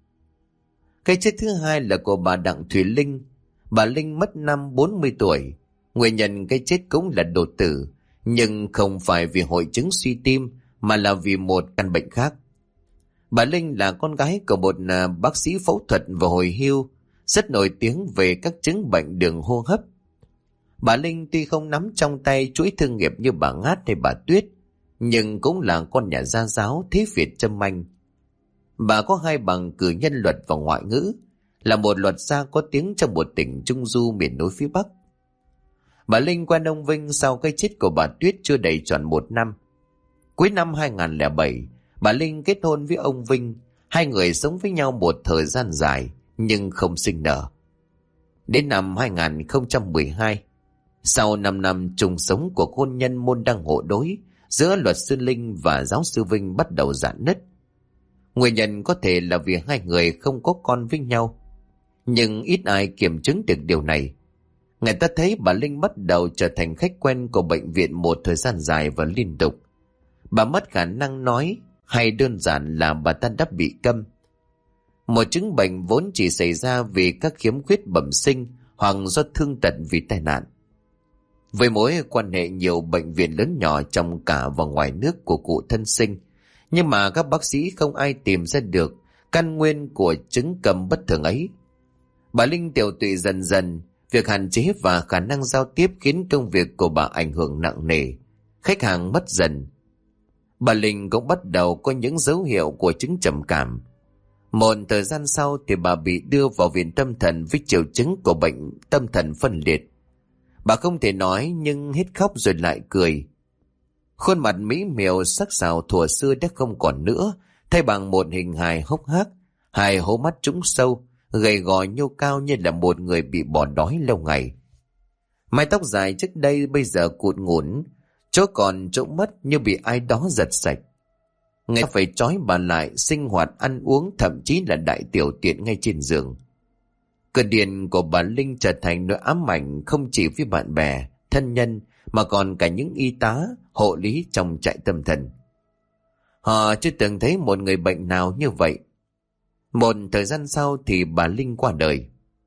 Cái chết thứ hai là của bà Đặng Thùy Linh. Bà Linh mất năm 40 tuổi. Nguyên nhân cái chết cũng là đột tử, nhưng không phải vì hội chứng suy tim mà là vì một căn bệnh khác. Bà Linh là con gái của một bác sĩ phẫu thuật và hồi hưu, rất nổi tiếng về các chứng bệnh đường hô hấp. Bà Linh tuy không nắm trong tay chuỗi thương nghiệp như bà Ngát hay bà Tuyết, nhưng cũng là con nhà gia giáo thế Việt châm anh. Bà có 2 bằng cử nhân luật và ngoại ngữ, là một luật gia có tiếng trong một tỉnh Trung Du miền núi phía Bắc. Bà Linh quen ông Vinh sau cái chết của bà Tuyết chưa đầy tròn 1 năm. Cuối năm 2007, bà Linh kết hôn với ông Vinh. Hai người sống với nhau một thời gian dài nhưng không sinh nở. Đến năm 2012, sau 5 năm chung sống của hôn nhân môn đăng hộ đối giữa luật sư Linh và giáo sư Vinh bắt đầu rạn nứt. Nguyên nhân có thể là vì hai người không có con với nhau, nhưng ít ai kiểm chứng được điều này. Người ta thấy bà Linh bắt đầu trở thành khách quen của bệnh viện một thời gian dài và liên tục. Bà mất khả năng nói, hay đơn giản là bà ta đã bị câm. Một chứng bệnh vốn chỉ xảy ra vì các khiếm khuyết bẩm sinh hoặc do thương tật vì tai nạn. Với mối quan hệ nhiều bệnh viện lớn nhỏ trong cả và ngoài nước của cụ thân sinh, nhưng mà các bác sĩ không ai tìm ra được căn nguyên của chứng câm bất thường ấy. Bà Linh tiểu tụy dần dần, việc hạn chế và khả năng giao tiếp khiến công việc của bà ảnh hưởng nặng nề, khách hàng mất dần. Bà Linh cũng bắt đầu có những dấu hiệu của chứng trầm cảm. Một thời gian sau thì bà bị đưa vào viện tâm thần với triệu chứng của bệnh tâm thần phân liệt. Bà không thể nói nhưng hết khóc rồi lại cười. Khuôn mặt mỹ miều sắc sảo thuở xưa đã không còn nữa, thay bằng một hình hài hốc hác, hai hố mắt trũng sâu, gầy gò nhô cao như là một người bị bỏ đói lâu ngày. Mái tóc dài trước đây bây giờ cụt ngủn, chỗ còn chỗ mất như bị ai đó giật sạch. Người phải trói bà lại sinh hoạt ăn uống, thậm chí là đại tiểu tiện ngay trên giường. Cơn điên của bà Linh trở thành nỗi ám ảnh không chỉ với bạn bè, thân nhân mà còn cả những y tá, hộ lý trong trại tâm thần. Họ chưa từng thấy một người bệnh nào như vậy. Một thời gian sau thì bà Linh qua đời.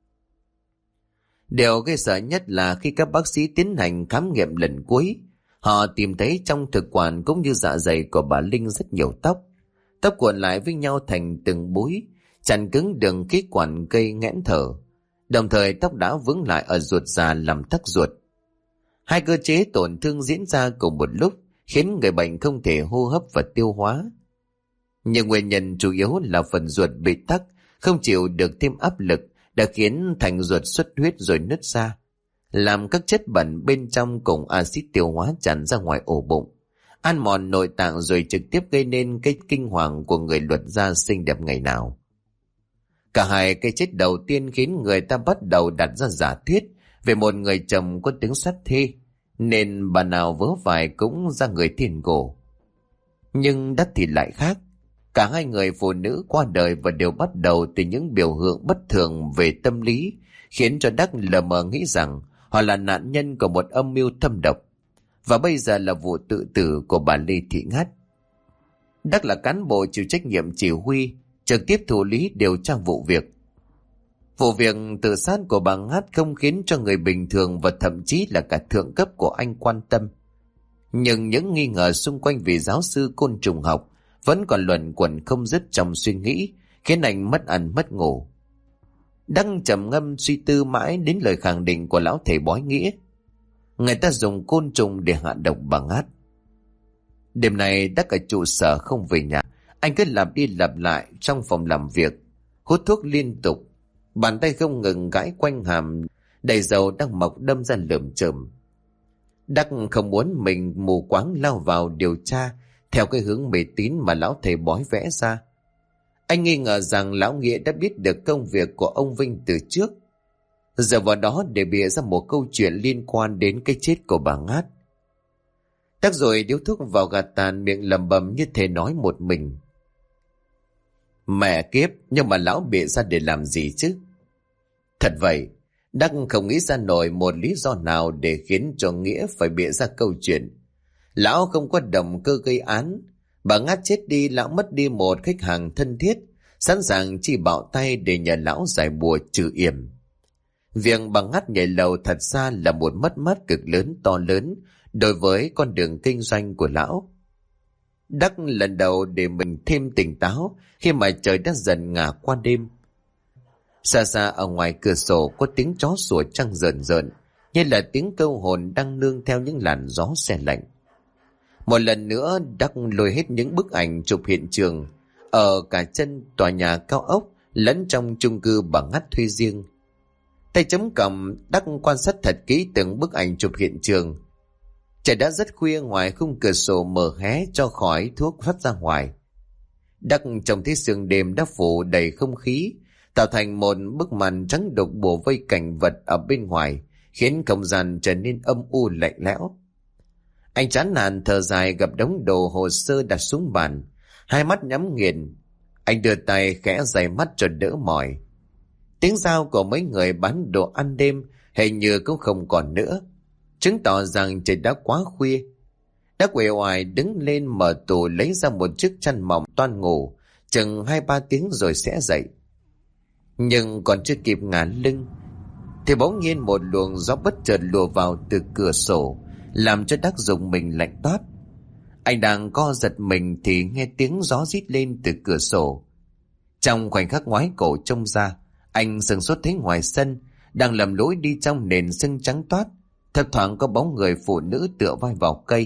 Điều gây sợ nhất là khi các bác sĩ tiến hành khám nghiệm lần cuối, họ tìm thấy trong thực quản cũng như dạ dày của bà Linh rất nhiều tóc. Tóc cuộn lại với nhau thành từng búi, chặn cứng đường khí quản gây nghẽn thở. Đồng thời tóc đã vướng lại ở ruột già làm tắc ruột. Hai cơ chế tổn thương diễn ra cùng một lúc khiến người bệnh không thể hô hấp và tiêu hóa. Nhưng nguyên nhân chủ yếu là phần ruột bị tắc không chịu được thêm áp lực đã khiến thành ruột xuất huyết rồi nứt ra, làm các chất bẩn bên trong cùng axit tiêu hóa tràn ra ngoài ổ bụng, ăn mòn nội tạng rồi trực tiếp gây nên cái kinh hoàng của người luật gia xinh đẹp ngày nào. Cả hai cái chết đầu tiên khiến người ta bắt đầu đặt ra giả thuyết về một người chồng có tính sát thê, nên bà nào vớ vải cũng ra người thiên cổ. Nhưng Đắc thì lại khác. Cả hai người phụ nữ qua đời và đều bắt đầu từ những biểu hiện bất thường về tâm lý, khiến cho Đắc lờ mờ nghĩ rằng họ là nạn nhân của một âm mưu thâm độc. Và bây giờ là vụ tự tử của bà Lê Thị Ngát. Đắc là cán bộ chịu trách nhiệm chỉ huy, trực tiếp thụ lý điều tra vụ việc. Vụ việc tự sát của bà Ngát không khiến cho người bình thường và thậm chí là cả thượng cấp của anh quan tâm. Nhưng những nghi ngờ xung quanh vị giáo sư côn trùng học vẫn còn luẩn quẩn không dứt trong suy nghĩ, khiến anh mất ăn mất ngủ. Đang trầm ngâm suy tư mãi đến lời khẳng định của lão thầy bói nghĩa. Người ta dùng côn trùng để hạ độc bà Ngát. Đêm nay Đắc ở trụ sở không về nhà. Anh cứ lặp đi lặp lại trong phòng làm việc, hút thuốc liên tục, bàn tay không ngừng gãi quanh hàm đầy dầu đang mọc đâm ra lởm chởm. Đắc không muốn mình mù quáng lao vào điều tra theo cái hướng mê tín mà lão thầy bói vẽ ra. Anh nghi ngờ rằng lão Nghĩa đã biết được công việc của ông Vinh từ trước, giờ vào đó để bịa ra một câu chuyện liên quan đến cái chết của bà Ngát. Đắc rồi điếu thuốc vào gạt tàn, miệng lẩm bẩm như thể nói một mình. Mẹ kiếp, nhưng mà lão bịa ra để làm gì chứ? Thật vậy, Đắc không nghĩ ra nổi một lý do nào để khiến cho Nghĩa phải bịa ra câu chuyện. Lão không có động cơ gây án. Bà Ngát chết đi, lão mất đi một khách hàng thân thiết, sẵn sàng chi bạo tay để nhờ lão giải bùa trừ yểm. Việc bà Ngát nhảy lầu thật ra là một mất mát cực lớn to lớn đối với con đường kinh doanh của lão. Đắc lần đầu để mình thêm tỉnh táo khi mà trời đã dần ngả qua đêm. Xa xa ở ngoài cửa sổ có tiếng chó sủa trăng rợn rợn, như là tiếng câu hồn đang nương theo những làn gió se lạnh. Một lần nữa Đắc lôi hết những bức ảnh chụp hiện trường ở cả chân tòa nhà cao ốc lẫn trong chung cư bà Ngát thuê riêng. Tay chấm cầm, Đắc quan sát thật kỹ từng bức ảnh chụp hiện trường. Trời đã rất khuya, ngoài khung cửa sổ mở hé cho khói thuốc phát ra ngoài. Đắc trông thấy sương đêm đã phủ đầy không khí, tạo thành một bức màn trắng đục bủa vây cảnh vật ở bên ngoài, khiến không gian trở nên âm u lạnh lẽo. Anh chán nản thở dài gặp đống đồ hồ sơ đặt xuống bàn, hai mắt nhắm nghiền. Anh đưa tay khẽ giày mắt cho đỡ mỏi. Tiếng rao của mấy người bán đồ ăn đêm hình như cũng không còn nữa, chứng tỏ rằng trời đã quá khuya. Đã uể oải đứng lên mở tủ lấy ra một chiếc chăn mỏng toan ngủ, chừng 2-3 tiếng rồi sẽ dậy. Nhưng còn chưa kịp ngả lưng thì bỗng nhiên một luồng gió bất chợt lùa vào từ cửa sổ, làm cho Đắc rùng mình lạnh toát. Anh đang co giật mình thì nghe tiếng gió rít lên từ cửa sổ. Trong khoảnh khắc ngoái cổ trông ra, anh sửng sốt thấy ngoài sân đang lầm lũi đi trong nền sương trắng toát, thấp thoáng có bóng người phụ nữ tựa vai vào cây.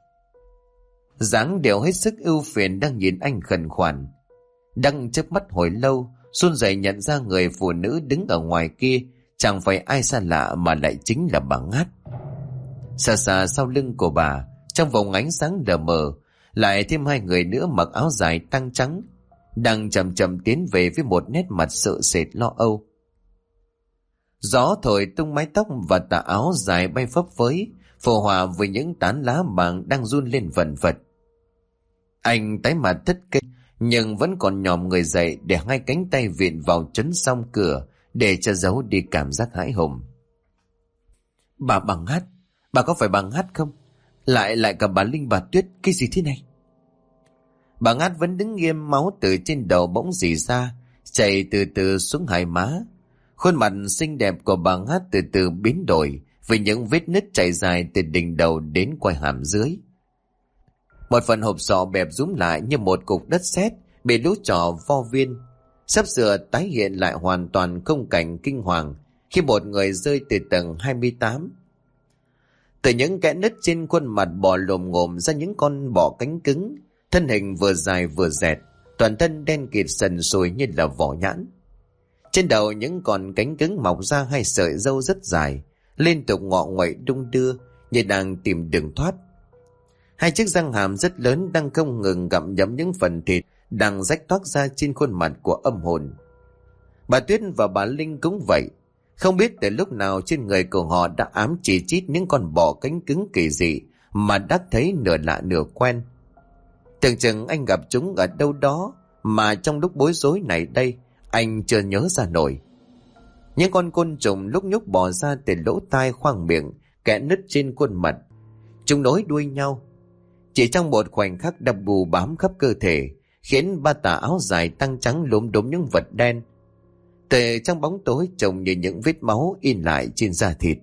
Dáng đều hết sức ưu phiền đang nhìn anh khẩn khoản. Đang chớp mắt hồi lâu, run rẩy nhận ra người phụ nữ đứng ở ngoài kia chẳng phải ai xa lạ mà lại chính là bà Ngát. Xa xa sau lưng của bà, trong vòng ánh sáng lờ mờ, lại thêm hai người nữa mặc áo dài tăng trắng, đang chậm chậm tiến về với một nét mặt sợ sệt lo âu. Gió thổi tung mái tóc và tà áo dài bay phấp phới, phù hòa với những tán lá vàng đang run lên vần vật. Anh tái mặt thất kinh, nhưng vẫn còn nhòm người dậy để hai cánh tay viện vào chấn song cửa để che giấu đi cảm giác hãi hùng. Bà Ngát, bà có phải bà Ngát không? Lại cả bà Linh bà Tuyết, cái gì thế này? Bà Ngát vẫn đứng nghiêm, máu từ trên đầu bỗng rỉ ra, chảy từ từ xuống hai má. Khuôn mặt xinh đẹp của bà Ngát từ từ biến đổi với những vết nứt chảy dài từ đỉnh đầu đến quai hàm dưới. Một phần hộp sọ bẹp rúm lại như một cục đất sét bị lũ trò vo viên, sắp sửa tái hiện lại hoàn toàn khung cảnh kinh hoàng khi một người rơi từ tầng 28. Từ những kẽ nứt trên khuôn mặt bò lồm ngồm ra những con bọ cánh cứng, thân hình vừa dài vừa dẹt, toàn thân đen kịt sần sùi như là vỏ nhãn. Trên đầu những con cánh cứng mọc ra hai sợi râu rất dài, liên tục ngọ nguậy đung đưa như đang tìm đường thoát. Hai chiếc răng hàm rất lớn đang không ngừng gặm nhấm những phần thịt đang rách toác ra trên khuôn mặt của âm hồn. Bà Tuyết và bà Linh cũng vậy. Không biết từ lúc nào trên người của họ đã ám chỉ chít những con bò cánh cứng kỳ dị mà đã thấy nửa lạ nửa quen. Tưởng chừng anh gặp chúng ở đâu đó mà trong lúc bối rối này đây anh chưa nhớ ra nổi. Những con côn trùng lúc nhúc bò ra từ lỗ tai khoang miệng, kẽ nứt trên khuôn mặt. Chúng nối đuôi nhau. Chỉ trong một khoảnh khắc đập bù bám khắp cơ thể, khiến ba tà áo dài tăng trắng lốm đốm những vật đen. Từ trong bóng tối trông như những vết máu in lại trên da thịt.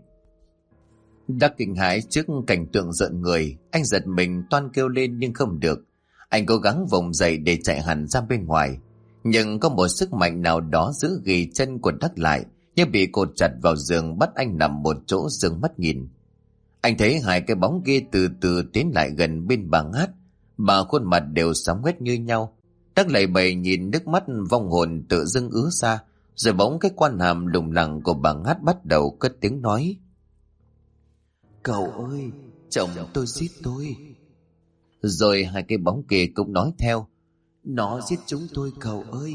Đã kinh hãi trước cảnh tượng rợn người, anh giật mình toan kêu lên nhưng không được. Anh cố gắng vùng dậy để chạy hẳn ra bên ngoài, nhưng có một sức mạnh nào đó giữ ghì chân của Đắc lại, như bị cột chặt vào giường bắt anh nằm một chỗ dương mắt nhìn. Anh thấy hai cái bóng kia từ từ tiến lại gần bên bà Ngát, bà khuôn mặt đều sám quét như nhau. Đắc lầy bầy nhìn nước mắt vong hồn tự dưng ứa ra, rồi bỗng cái quan hàm lủng lẳng của bà Ngát bắt đầu cất tiếng nói: "Cậu ơi, chồng tôi giết tôi." Rồi hai cái bóng kia cũng nói theo: "Nó giết chúng tôi cậu ơi."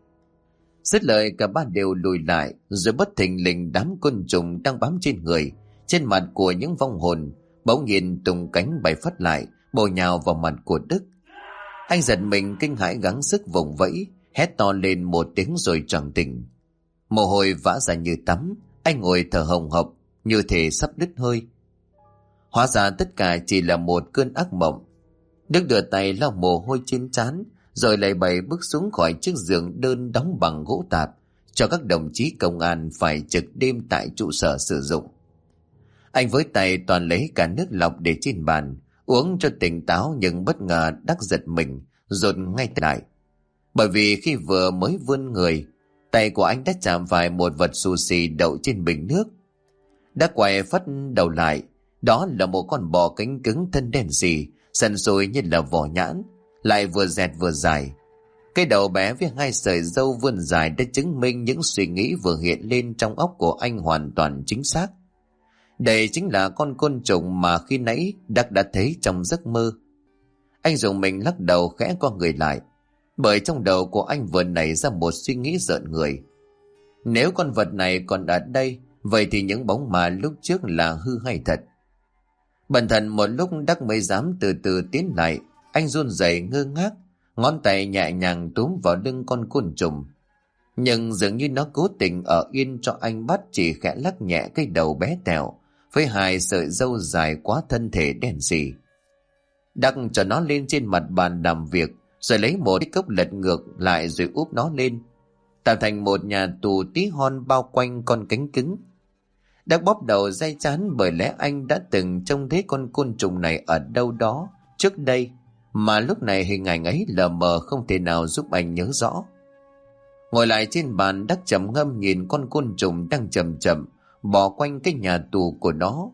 Dứt lời cả ba đều lùi lại, rồi bất thình lình đám côn trùng đang bám trên người, trên mặt của những vong hồn bỗng nhiên tung cánh bay phất lại, bổ nhào vào mặt của Đức. Anh giật mình kinh hãi gắng sức vùng vẫy, hét to lên một tiếng rồi choàng tỉnh. Mồ hôi vã ra như tắm, anh ngồi thở hồng hộc như thể sắp đứt hơi. Hóa ra tất cả chỉ là một cơn ác mộng. Đức đưa tay lau mồ hôi trên trán, rồi lầy bầy bước xuống khỏi chiếc giường đơn đóng bằng gỗ tạp cho các đồng chí công an phải trực đêm tại trụ sở sử dụng. Anh với tay toàn lấy cả nước lọc để trên bàn uống cho tỉnh táo, nhưng bất ngờ Đắc giật mình rụt ngay lại, bởi vì khi vừa mới vươn người, tay của anh đã chạm phải một vật xù xì đậu trên bình nước. Đã quay phắt đầu lại, đó là một con bò cánh cứng thân đen xì, sần sùi như là vỏ nhãn, lại vừa dẹt vừa dài. Cái đầu bé với hai sợi râu vươn dài đã chứng minh những suy nghĩ vừa hiện lên trong óc của anh hoàn toàn chính xác. Đây chính là con côn trùng mà khi nãy Đắc đã thấy trong giấc mơ. Anh dùng mình lắc đầu khẽ co người lại, bởi trong đầu của anh vừa nảy ra một suy nghĩ rợn người. Nếu con vật này còn ở đây, vậy thì những bóng ma lúc trước là hư hay thật? Bần thần một lúc Đắc mới dám từ từ tiến lại. Anh run rẩy ngơ ngác, ngón tay nhẹ nhàng túm vào lưng con côn trùng, nhưng dường như nó cố tình ở yên cho anh bắt, chỉ khẽ lắc nhẹ cái đầu bé tẹo với hai sợi râu dài quá thân thể đen sì. Đắc cho nó lên trên mặt bàn làm việc, rồi lấy một cái cốc lật ngược lại rồi úp nó lên, tạo thành một nhà tù tí hon bao quanh con cánh cứng. Đắc bóp đầu day chán, bởi lẽ anh đã từng trông thấy con côn trùng này ở đâu đó trước đây, mà lúc này hình ảnh ấy lờ mờ không thể nào giúp anh nhớ rõ. Ngồi lại trên bàn, Đắc trầm ngâm nhìn con côn trùng đang chậm chậm bò quanh cái nhà tù của nó.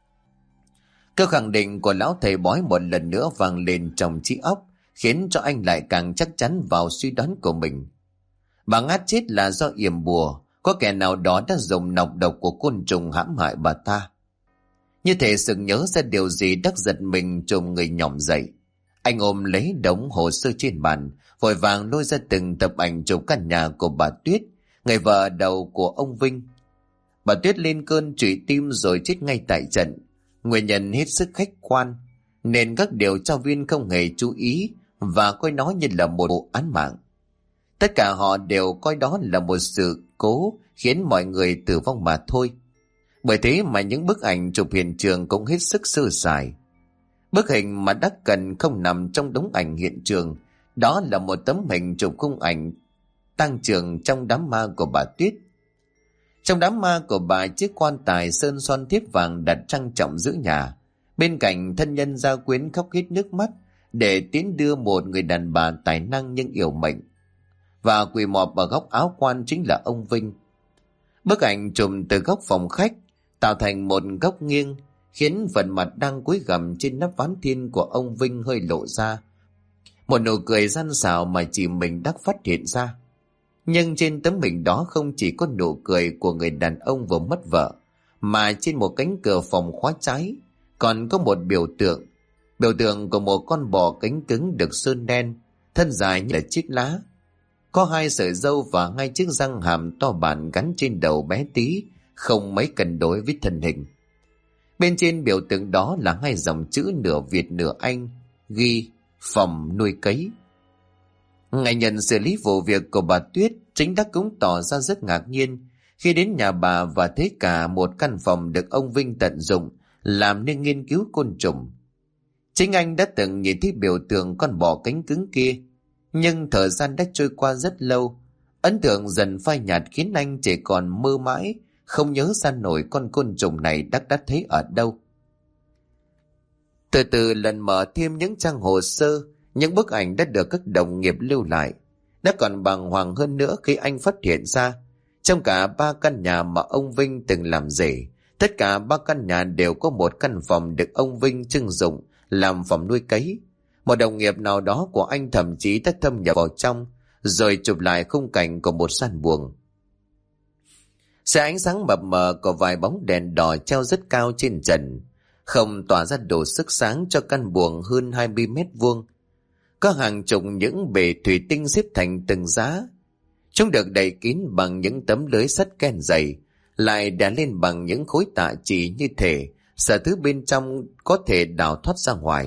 Câu khẳng định của lão thầy bói một lần nữa vang lên trong trí óc, khiến cho anh lại càng chắc chắn vào suy đoán của mình. Bà Ngát chết là do yểm bùa, có kẻ nào đó đã dùng nọc độc của côn trùng hãm hại bà ta. Như thể sực nhớ ra điều gì, Đắc giật mình trồm người nhỏm dậy. Anh ôm lấy đống hồ sơ trên bàn, vội vàng lôi ra từng tập ảnh chụp căn nhà của bà Tuyết, người vợ đầu của ông Vinh. Bà Tuyết lên cơn trụy tim rồi chết ngay tại trận. Nguyên nhân hết sức khách quan, nên các điều tra viên không hề chú ý và coi nó như là một vụ án mạng. Tất cả họ đều coi đó là một sự cố khiến mọi người tử vong mà thôi. Bởi thế mà những bức ảnh chụp hiện trường cũng hết sức sơ sài. Bức hình mà Đắc cần không nằm trong đống ảnh hiện trường, đó là một tấm hình chụp khung ảnh tang trường trong đám ma của bà Tuyết. Trong đám ma của bà, chiếc quan tài sơn son thiếp vàng đặt trang trọng giữa nhà, bên cạnh thân nhân gia quyến khóc hết nước mắt để tiến đưa một người đàn bà tài năng nhưng yểu mệnh, và quỳ mọp ở góc áo quan chính là ông Vinh. Bức ảnh chụp từ góc phòng khách tạo thành một góc nghiêng, khiến phần mặt đang cúi gằm trên nắp ván thiên của ông Vinh hơi lộ ra một nụ cười gian xảo mà chỉ mình Đắc phát hiện ra. Nhưng trên tấm hình đó không chỉ có nụ cười của người đàn ông vừa mất vợ, mà trên một cánh cửa phòng khóa trái còn có một biểu tượng của một con bò cánh cứng được sơn đen, thân dài như là chiếc lá, có 2 sợi râu và 2 chiếc răng hàm to bản gắn trên đầu bé tí, không mấy cân đối với thân hình. Bên trên biểu tượng đó là 2 dòng chữ nửa Việt nửa Anh, ghi phòng nuôi cấy. Ngày nhận xử lý vụ việc của bà Tuyết, Chính Đắc cũng tỏ ra rất ngạc nhiên khi đến nhà bà và thấy cả một căn phòng được ông Vinh tận dụng làm nên nghiên cứu côn trùng. Chính anh đã từng nhìn thấy biểu tượng con bò cánh cứng kia, nhưng thời gian đã trôi qua rất lâu, ấn tượng dần phai nhạt khiến anh chỉ còn mơ mãi, không nhớ ra nổi con côn trùng này Đắc đã thấy ở đâu. Từ từ lần mở thêm những trang hồ sơ, những bức ảnh đã được các đồng nghiệp lưu lại. Đã còn bàng hoàng hơn nữa khi anh phát hiện ra, trong cả 3 căn nhà mà ông Vinh từng làm rể, tất cả 3 căn nhà đều có một căn phòng được ông Vinh trưng dụng làm phòng nuôi cấy. Một đồng nghiệp nào đó của anh thậm chí đã thâm nhập vào trong, rồi chụp lại khung cảnh của một gian buồng. Xe ánh sáng mập mờ của vài bóng đèn đỏ treo rất cao trên trần, không tỏa ra đủ sức sáng cho căn buồng hơn 20 mét vuông. Có hàng chục những bể thủy tinh xếp thành từng giá. Chúng được đậy kín bằng những tấm lưới sắt ken dày, lại đè lên bằng những khối tạ chỉ như thể sợ thứ bên trong có thể đào thoát ra ngoài.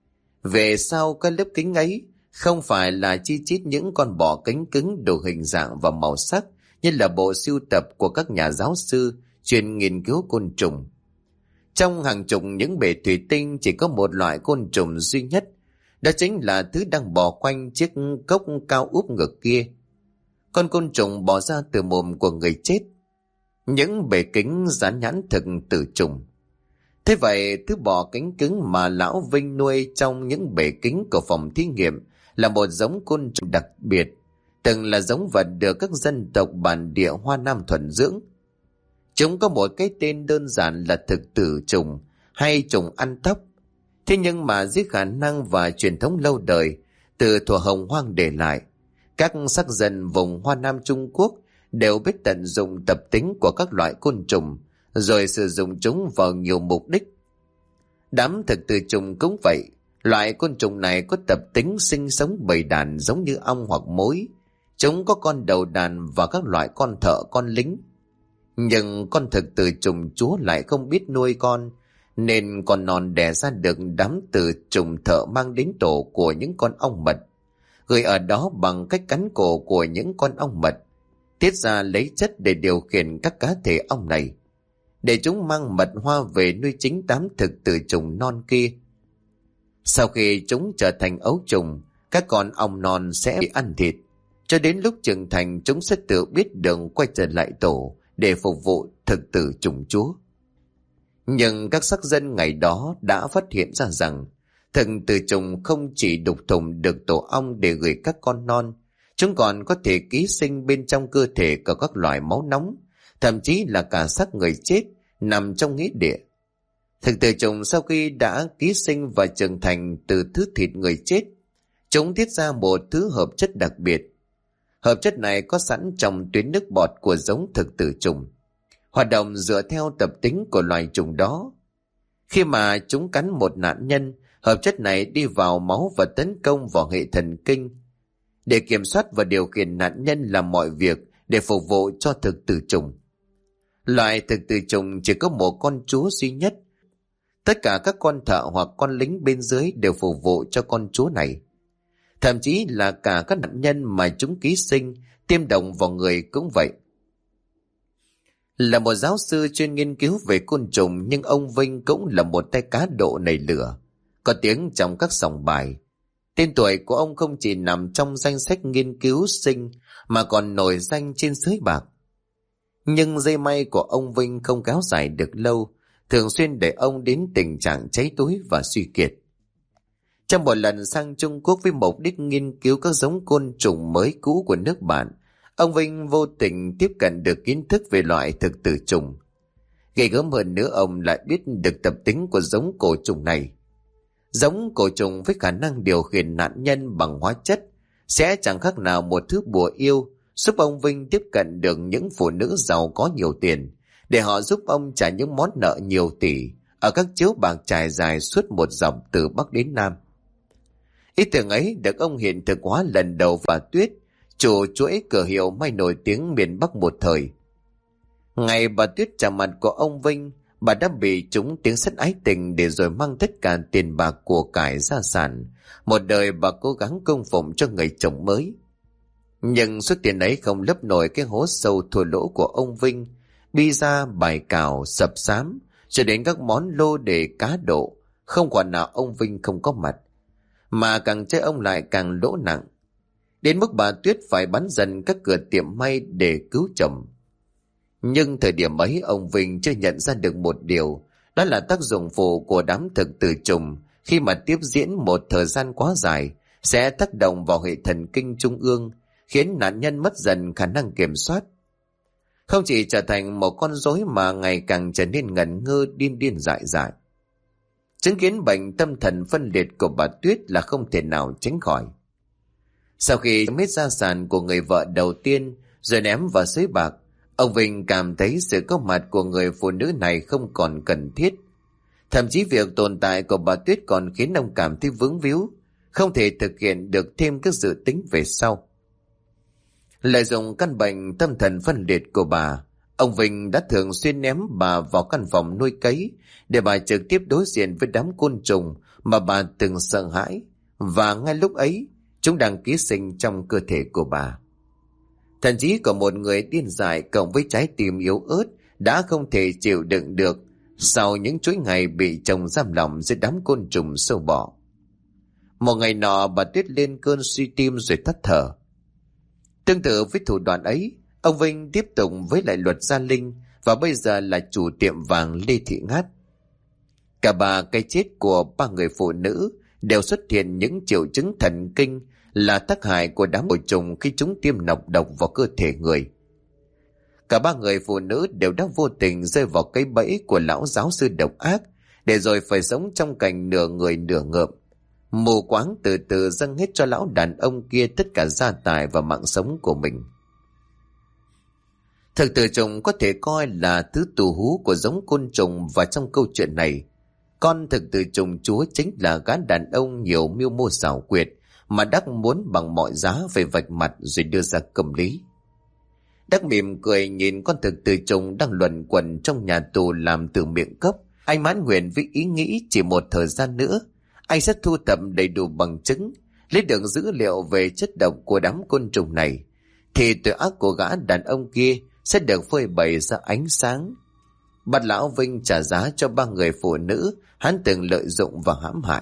Về sau cái lớp kính ấy không phải là chi chít những con bò cánh cứng đủ hình dạng và màu sắc như là bộ sưu tập của các nhà giáo sư chuyên nghiên cứu côn trùng. Trong hàng chục những bể thủy tinh chỉ có một loại côn trùng duy nhất, đó chính là thứ đang bò quanh chiếc cốc cao úp ngực kia. Con côn trùng bò ra từ mồm của người chết. Những bể kính dán nhãn thực tử trùng. Thế vậy, thứ bò cánh cứng mà lão Vinh nuôi trong những bể kính của phòng thí nghiệm là một giống côn trùng đặc biệt, từng là giống vật được các dân tộc bản địa Hoa Nam thuần dưỡng. Chúng có một cái tên đơn giản là thực tử trùng hay trùng ăn tóc. Thế nhưng mà dưới khả năng và truyền thống lâu đời từ thuở Hồng Hoang để lại, các sắc dân vùng Hoa Nam Trung Quốc đều biết tận dụng tập tính của các loại côn trùng, rồi sử dụng chúng vào nhiều mục đích. Đám thực tử trùng cũng vậy. Loại côn trùng này có tập tính sinh sống bầy đàn giống như ong hoặc mối. Chúng có con đầu đàn và các loại con thợ, con lính. Nhưng con thực tử trùng chúa lại không biết nuôi con, nên con non đẻ ra được đám tử trùng thợ mang đến tổ của những con ong mật, gửi ở đó bằng cách cắn cổ của những con ong mật, tiết ra lấy chất để điều khiển các cá thể ong này, để chúng mang mật hoa về nuôi chính đám thực tử trùng non kia. Sau khi chúng trở thành ấu trùng, các con ong non sẽ bị ăn thịt, cho đến lúc trưởng thành chúng sẽ tự biết đường quay trở lại tổ để phục vụ thực tử trùng chúa. Nhưng các sắc dân ngày đó đã phát hiện ra rằng thực tử trùng không chỉ đục thủng được tổ ong để gửi các con non, chúng còn có thể ký sinh bên trong cơ thể của các loại máu nóng, thậm chí là cả xác người chết nằm trong nghĩa địa. Thực tử trùng sau khi đã ký sinh và trưởng thành từ thứ thịt người chết, chúng tiết ra một thứ hợp chất đặc biệt. Hợp chất này có sẵn trong tuyến nước bọt của giống thực tử trùng, hoạt động dựa theo tập tính của loài trùng đó. Khi mà chúng cắn một nạn nhân, hợp chất này đi vào máu và tấn công vào hệ thần kinh, để kiểm soát và điều khiển nạn nhân làm mọi việc để phục vụ cho thực tử trùng. Loại thực tử trùng chỉ có một con chúa duy nhất. Tất cả các con thợ hoặc con lính bên dưới đều phục vụ cho con chúa này. Thậm chí là cả các nạn nhân mà chúng ký sinh, tiêm độc vào người cũng vậy. Là một giáo sư chuyên nghiên cứu về côn trùng, nhưng ông Vinh cũng là một tay cá độ nảy lửa, có tiếng trong các sòng bài. Tên tuổi của ông không chỉ nằm trong danh sách nghiên cứu sinh mà còn nổi danh trên sới bạc. Nhưng dây may của ông Vinh không kéo dài được lâu, thường xuyên để ông đến tình trạng cháy túi và suy kiệt. Trong một lần sang Trung Quốc với mục đích nghiên cứu các giống côn trùng mới cũ của nước bạn, ông Vinh vô tình tiếp cận được kiến thức về loại thực tử trùng. Ghê gớm hơn nữa, ông lại biết được tập tính của giống cổ trùng này. Giống cổ trùng với khả năng điều khiển nạn nhân bằng hóa chất sẽ chẳng khác nào một thứ bùa yêu giúp ông Vinh tiếp cận được những phụ nữ giàu có nhiều tiền, để họ giúp ông trả những món nợ nhiều tỷ ở các chiếu bạc trải dài suốt một dọc từ Bắc đến Nam. Ý tưởng ấy được ông hiện thực hóa lần đầu và Tuyết, chủ chuỗi cửa hiệu may nổi tiếng miền Bắc một thời. Ngày bà Tuyết chạm mặt của ông Vinh, bà đã bị trúng tiếng sét ái tình, để rồi mang tất cả tiền bạc của cải gia sản. Một đời bà cố gắng供phụng cho người chồng mới. Nhưng số tiền ấy không lấp nổi cái hố sâu thua lỗ của ông Vinh. Bi ra, bài cào, sập sám, cho đến các món lô đề cá độ, không quả nào ông Vinh không có mặt. Mà càng chơi ông lại càng lỗ nặng, đến mức bà Tuyết phải bán dần các cửa tiệm may để cứu chồng. Nhưng thời điểm ấy ông Vinh chưa nhận ra được một điều, đó là tác dụng phụ của đám thực tử trùng khi mà tiếp diễn một thời gian quá dài sẽ tác động vào hệ thần kinh trung ương, khiến nạn nhân mất dần khả năng kiểm soát. Không chỉ trở thành một con rối mà ngày càng trở nên ngẩn ngơ, điên điên dại dại. Chứng kiến bệnh tâm thần phân liệt của bà Tuyết là không thể nào tránh khỏi. Sau khi chiếm hết gia sản của người vợ đầu tiên rồi ném vào sới bạc, ông Vinh cảm thấy sự có mặt của người phụ nữ này không còn cần thiết. Thậm chí việc tồn tại của bà Tuyết còn khiến ông cảm thấy vướng víu, không thể thực hiện được thêm các dự tính về sau. Lợi dụng căn bệnh tâm thần phân liệt của bà, ông Vinh đã thường xuyên ném bà vào căn phòng nuôi cấy để bà trực tiếp đối diện với đám côn trùng mà bà từng sợ hãi, và ngay lúc ấy chúng đang ký sinh trong cơ thể của bà. Thậm chí có một người điên dại cộng với trái tim yếu ớt đã không thể chịu đựng được sau những chuỗi ngày bị chồng giam lỏng dưới đám côn trùng sâu bọ. Một ngày nọ bà Tuyết lên cơn suy tim rồi tắt thở. Tương tự với thủ đoạn ấy, ông Vinh tiếp tục với lại Luật Gia Linh và bây giờ là chủ tiệm vàng Lê Thị Ngát. Cả ba cái chết của ba người phụ nữ đều xuất hiện những triệu chứng thần kinh là tác hại của đám bội trùng khi chúng tiêm nọc độc vào cơ thể người. Cả ba người phụ nữ đều đã vô tình rơi vào cái bẫy của lão giáo sư độc ác, để rồi phải sống trong cảnh nửa người nửa ngợm, mù quáng từ từ dâng hết cho lão đàn ông kia tất cả gia tài và mạng sống của mình. Thực tử trùng có thể coi là thứ tù hú của giống côn trùng, và trong câu chuyện này, con thực tử trùng chúa chính là gã đàn ông nhiều mưu mô xảo quyệt mà Đắc muốn bằng mọi giá phải vạch mặt rồi đưa ra cầm lý. Đắc mỉm cười nhìn con thực tử trùng đang luẩn quẩn trong nhà tù làm từ miệng cốc. Anh mãn nguyện với ý nghĩ chỉ một thời gian nữa anh sẽ thu thập đầy đủ bằng chứng, lấy được dữ liệu về chất độc của đám côn trùng này, thì tội ác của gã đàn ông kia sẽ được phơi bày ra ánh sáng. Bắt lão Vinh trả giá cho ba người phụ nữ hắn từng lợi dụng và hãm hại.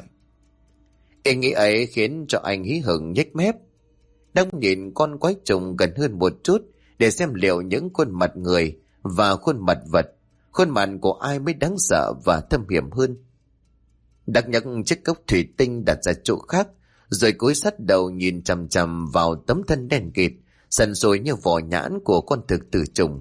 Ý nghĩ ấy khiến cho anh hí hửng nhếch mép. Đang nhìn con quái trùng gần hơn một chút để xem liệu những khuôn mặt người và khuôn mặt vật, khuôn mặt của ai mới đáng sợ và thâm hiểm hơn. Đắc nhấc chiếc cốc thủy tinh đặt ra chỗ khác, rồi cúi sát đầu nhìn chằm chằm vào tấm thân đen kịt, sần sùi như vỏ nhãn của con thực tử trùng.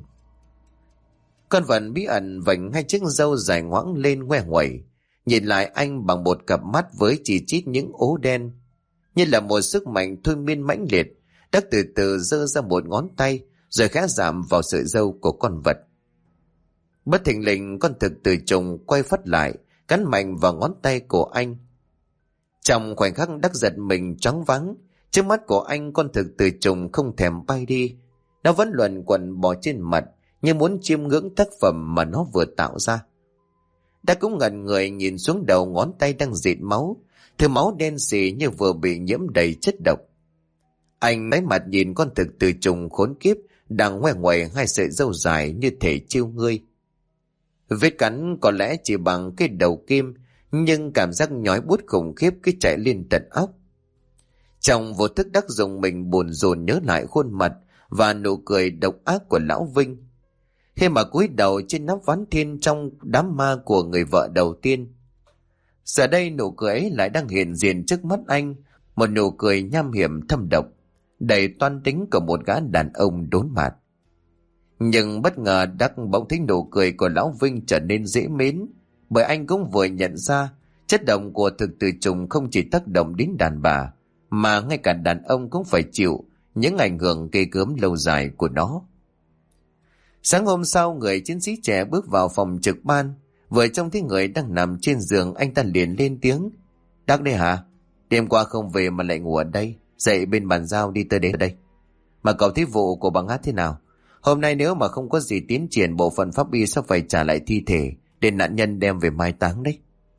Con vật bí ẩn vành hai chiếc râu dài ngoãng lên ngoe nguẩy, nhìn lại anh bằng một cặp mắt với chỉ chít những ố đen. Như là một sức mạnh thôi miên mãnh liệt, Đắc từ từ giơ ra một ngón tay, rồi khẽ giảm vào sợi râu của con vật. Bất thình lình con thực tử trùng quay phắt lại, cắn mạnh vào ngón tay của anh. Trong khoảnh khắc Đắc giật mình choáng váng, trước mắt của anh con thực tử trùng không thèm bay đi, nó vẫn luẩn quẩn bò trên mặt như muốn chiêm ngưỡng tác phẩm mà nó vừa tạo ra. Đắc cũng ngẩn người nhìn xuống đầu ngón tay đang rịt máu, thứ máu đen xì như vừa bị nhiễm đầy chất độc. Anh lấy mặt nhìn con thực tử trùng khốn kiếp đang ngoe ngoẩy hai sợi râu dài như thể chiêu ngươi. Vết cắn có lẽ chỉ bằng cái đầu kim, nhưng cảm giác nhói buốt khủng khiếp cứ chạy lên tận óc. Trong vô thức Đắc dùng mình buồn rồn nhớ lại khuôn mặt và nụ cười độc ác của lão Vinh khi mà cúi đầu trên nắp ván thiên trong đám ma của người vợ đầu tiên. Giờ đây nụ cười ấy lại đang hiện diện trước mắt anh, một nụ cười nham hiểm thâm độc, đầy toan tính của một gã đàn ông đốn mạt. Nhưng bất ngờ Đắc bỗng thấy nụ cười của lão Vinh trở nên dễ mến, bởi anh cũng vừa nhận ra chất độc của thực tử trùng không chỉ tác động đến đàn bà, mà ngay cả đàn ông cũng phải chịu những ảnh hưởng ghê gớm lâu dài của nó. Sáng hôm sau, người chiến sĩ trẻ bước vào phòng trực ban. Vừa trông thấy người đang nằm trên giường, anh ta liền lên tiếng. Đắc đây hả? Đêm qua không về mà lại ngủ ở đây. Dậy bên bàn giao đi tới đến đây. Mà cậu thấy vụ của bà Hát thế nào? Hôm nay nếu mà không có gì tiến triển, bộ phận pháp y sẽ phải trả lại thi thể để nạn nhân đem về mai táng đấy.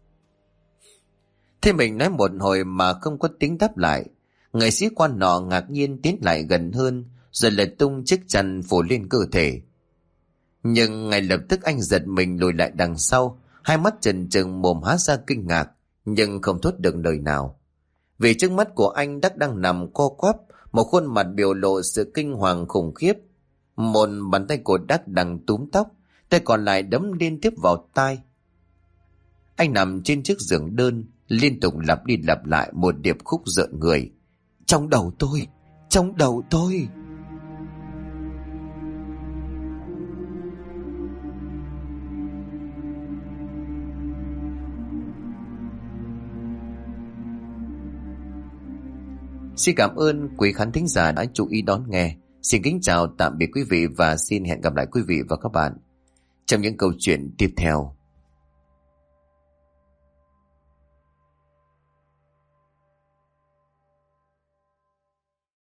Thế mình nói một hồi mà không có tiếng đáp lại. Người sĩ quan nọ ngạc nhiên tiến lại gần hơn, rồi lật tung chiếc chăn phủ lên cơ thể. Nhưng ngay lập tức anh giật mình lùi lại đằng sau, hai mắt trừng trừng, mồm há ra kinh ngạc, nhưng không thốt được lời nào. Vì trước mắt của anh Đắc đang nằm co quắp, một khuôn mặt biểu lộ sự kinh hoàng khủng khiếp. Một bàn tay của Đắc đang túm tóc, tay còn lại đấm liên tiếp vào tai. Anh nằm trên chiếc giường đơn, liên tục lặp đi lặp lại một điệp khúc rợn người. Trong đầu tôi, trong đầu tôi. Xin cảm ơn quý khán thính giả đã chú ý đón nghe. Xin kính chào tạm biệt quý vị và xin hẹn gặp lại quý vị và các bạn trong những câu chuyện tiếp theo.